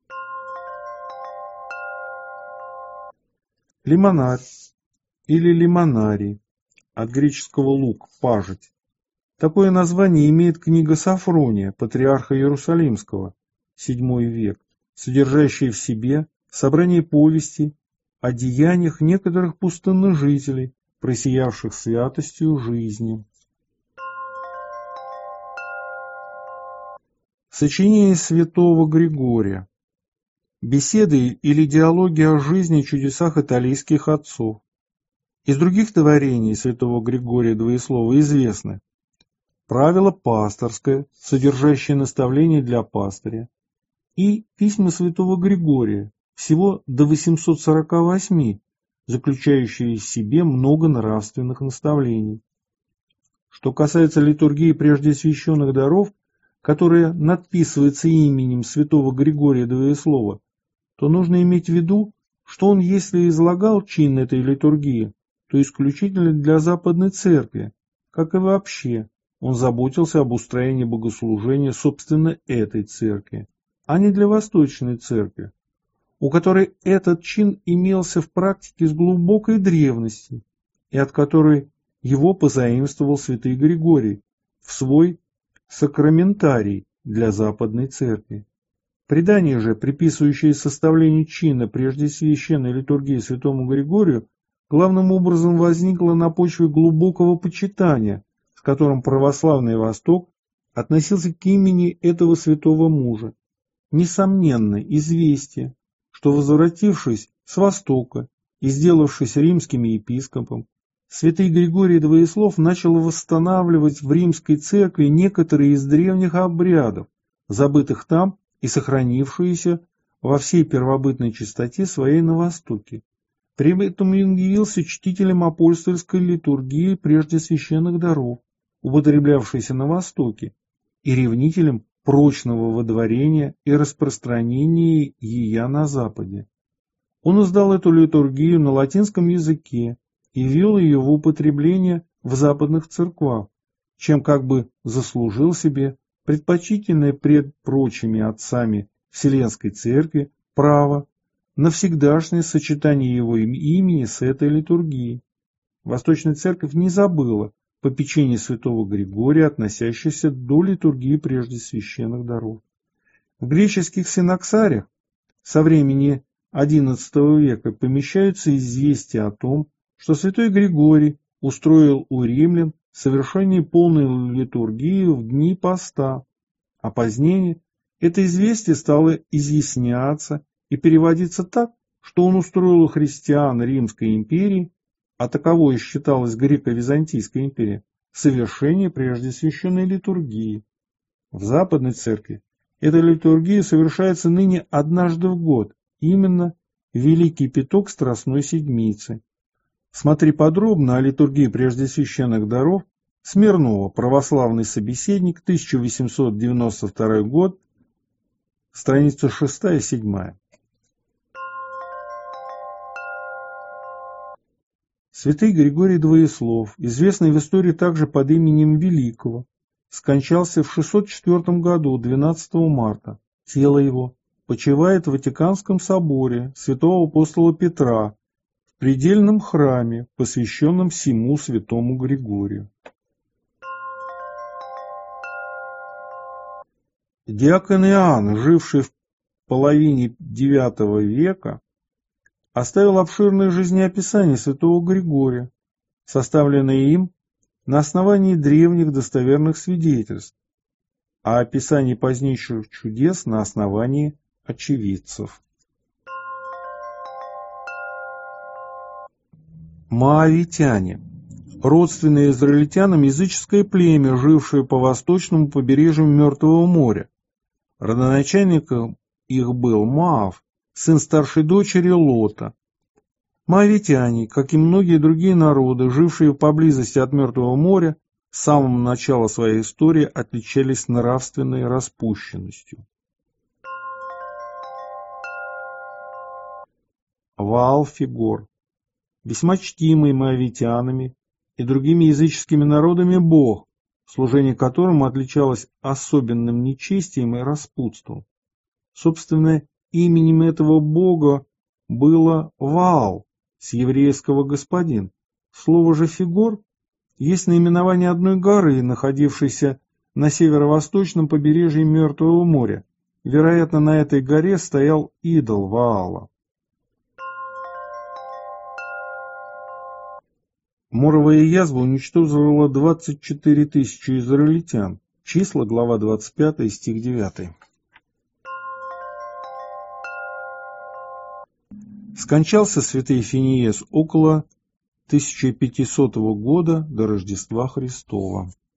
Лимонарь или лимонарий, от греческого лук, пажить. Такое название имеет книга Софрония, патриарха Иерусалимского, седьмой век, содержащая в себе собрание повестей о деяниях некоторых пустынных жителей, просиявших святостью жизни. Сочинение святого Григория. Беседы или диалоги о жизни и чудесах италийских отцов. Из других творений святого Григория Двоеслова известны правило пасторское, содержащее наставления для пастыря, и письма святого Григория, всего до восемьсот сорока восьми, заключающие в себе много нравственных наставлений. Что касается литургии прежде священных даров, которая надписывается именем святого Григория Двоеслова, то нужно иметь в виду, что он, если излагал чин этой литургии, то исключительно для Западной Церкви, как и вообще он заботился об устроении богослужения собственно этой церкви, а не для Восточной Церкви, у которой этот чин имелся в практике с глубокой древности и от которой его позаимствовал святый Григорий в свой сакраментарий для Западной Церкви. Предание же, приписывающее составлению чина прежде священной литургии святому Григорию, главным образом возникло на почве глубокого почитания, с которым православный Восток относился к имени этого святого мужа. Несомненно, известие, что, возвратившись с Востока и сделавшись римским епископом, святый Григорий Двоеслов начал восстанавливать в римской церкви некоторые из древних обрядов, забытых там и сохранившиеся во всей первобытной чистоте своей на Востоке. При этом он явился чтителем апостольской литургии прежде священных даров, употреблявшейся на Востоке, и ревнителем прочного водворения и распространения ее на Западе. Он издал эту литургию на латинском языке и ввел ее в употребление в западных церквах, чем как бы заслужил себе предпочтительное пред прочими отцами Вселенской Церкви право на всегдашнее сочетание его имени с этой литургией. Восточная Церковь не забыла попечение святого Григория, относящееся до литургии прежде священных даров. В греческих синоксариях со времени одиннадцатого века помещаются известия о том, что святой Григорий устроил у римлян совершение полной литургии в дни поста, а позднее это известие стало изъясняться и переводиться так, что он устроил у христиан Римской империи, а таковой считалась Греко-Византийская империя, совершение прежде священной литургии. В Западной Церкви эта литургия совершается ныне однажды в год, именно Великий Пяток Страстной Седмицы. Смотри подробно о литургии прежде священных даров Смирнова, православный собеседник, тысяча восемьсот девяносто второй год, страница шестая и седьмая. Святый Григорий Двоеслов, известный в истории также под именем Великого, скончался в шестьсот четвёртом году, двенадцатого марта. Тело его почивает в Ватиканском соборе святого апостола Петра в предельном храме, посвященном всему святому Григорию. Диакон Иоанн, живший в половине девятого века, оставил обширное жизнеописание святого Григория, составленное им на основании древних достоверных свидетельств, а описание позднейших чудес на основании очевидцев. Моавитяне – родственное израильтянам языческое племя, жившее по восточному побережью Мертвого моря. Родоначальником их был Моав, сын старшей дочери Лота. Моавитяне, как и многие другие народы, жившие поблизости от Мертвого моря, с самого начала своей истории отличались нравственной распущенностью. Ваал-Фигор, весьма чтимый моавитянами и другими языческими народами бог, служение которому отличалось особенным нечестием и распутством. Собственно, именем этого бога было Ваал, с еврейского господин. Слово же Фигор есть наименование одной горы, находившейся на северо-восточном побережье Мертвого моря. Вероятно, на этой горе стоял идол Ваала. Моровая язва уничтожила двадцать четыре тысячи израильтян. Числа, глава двадцать пятая, стих девятый. Скончался святый Финиес около тысяча пятисотого года до Рождества Христова.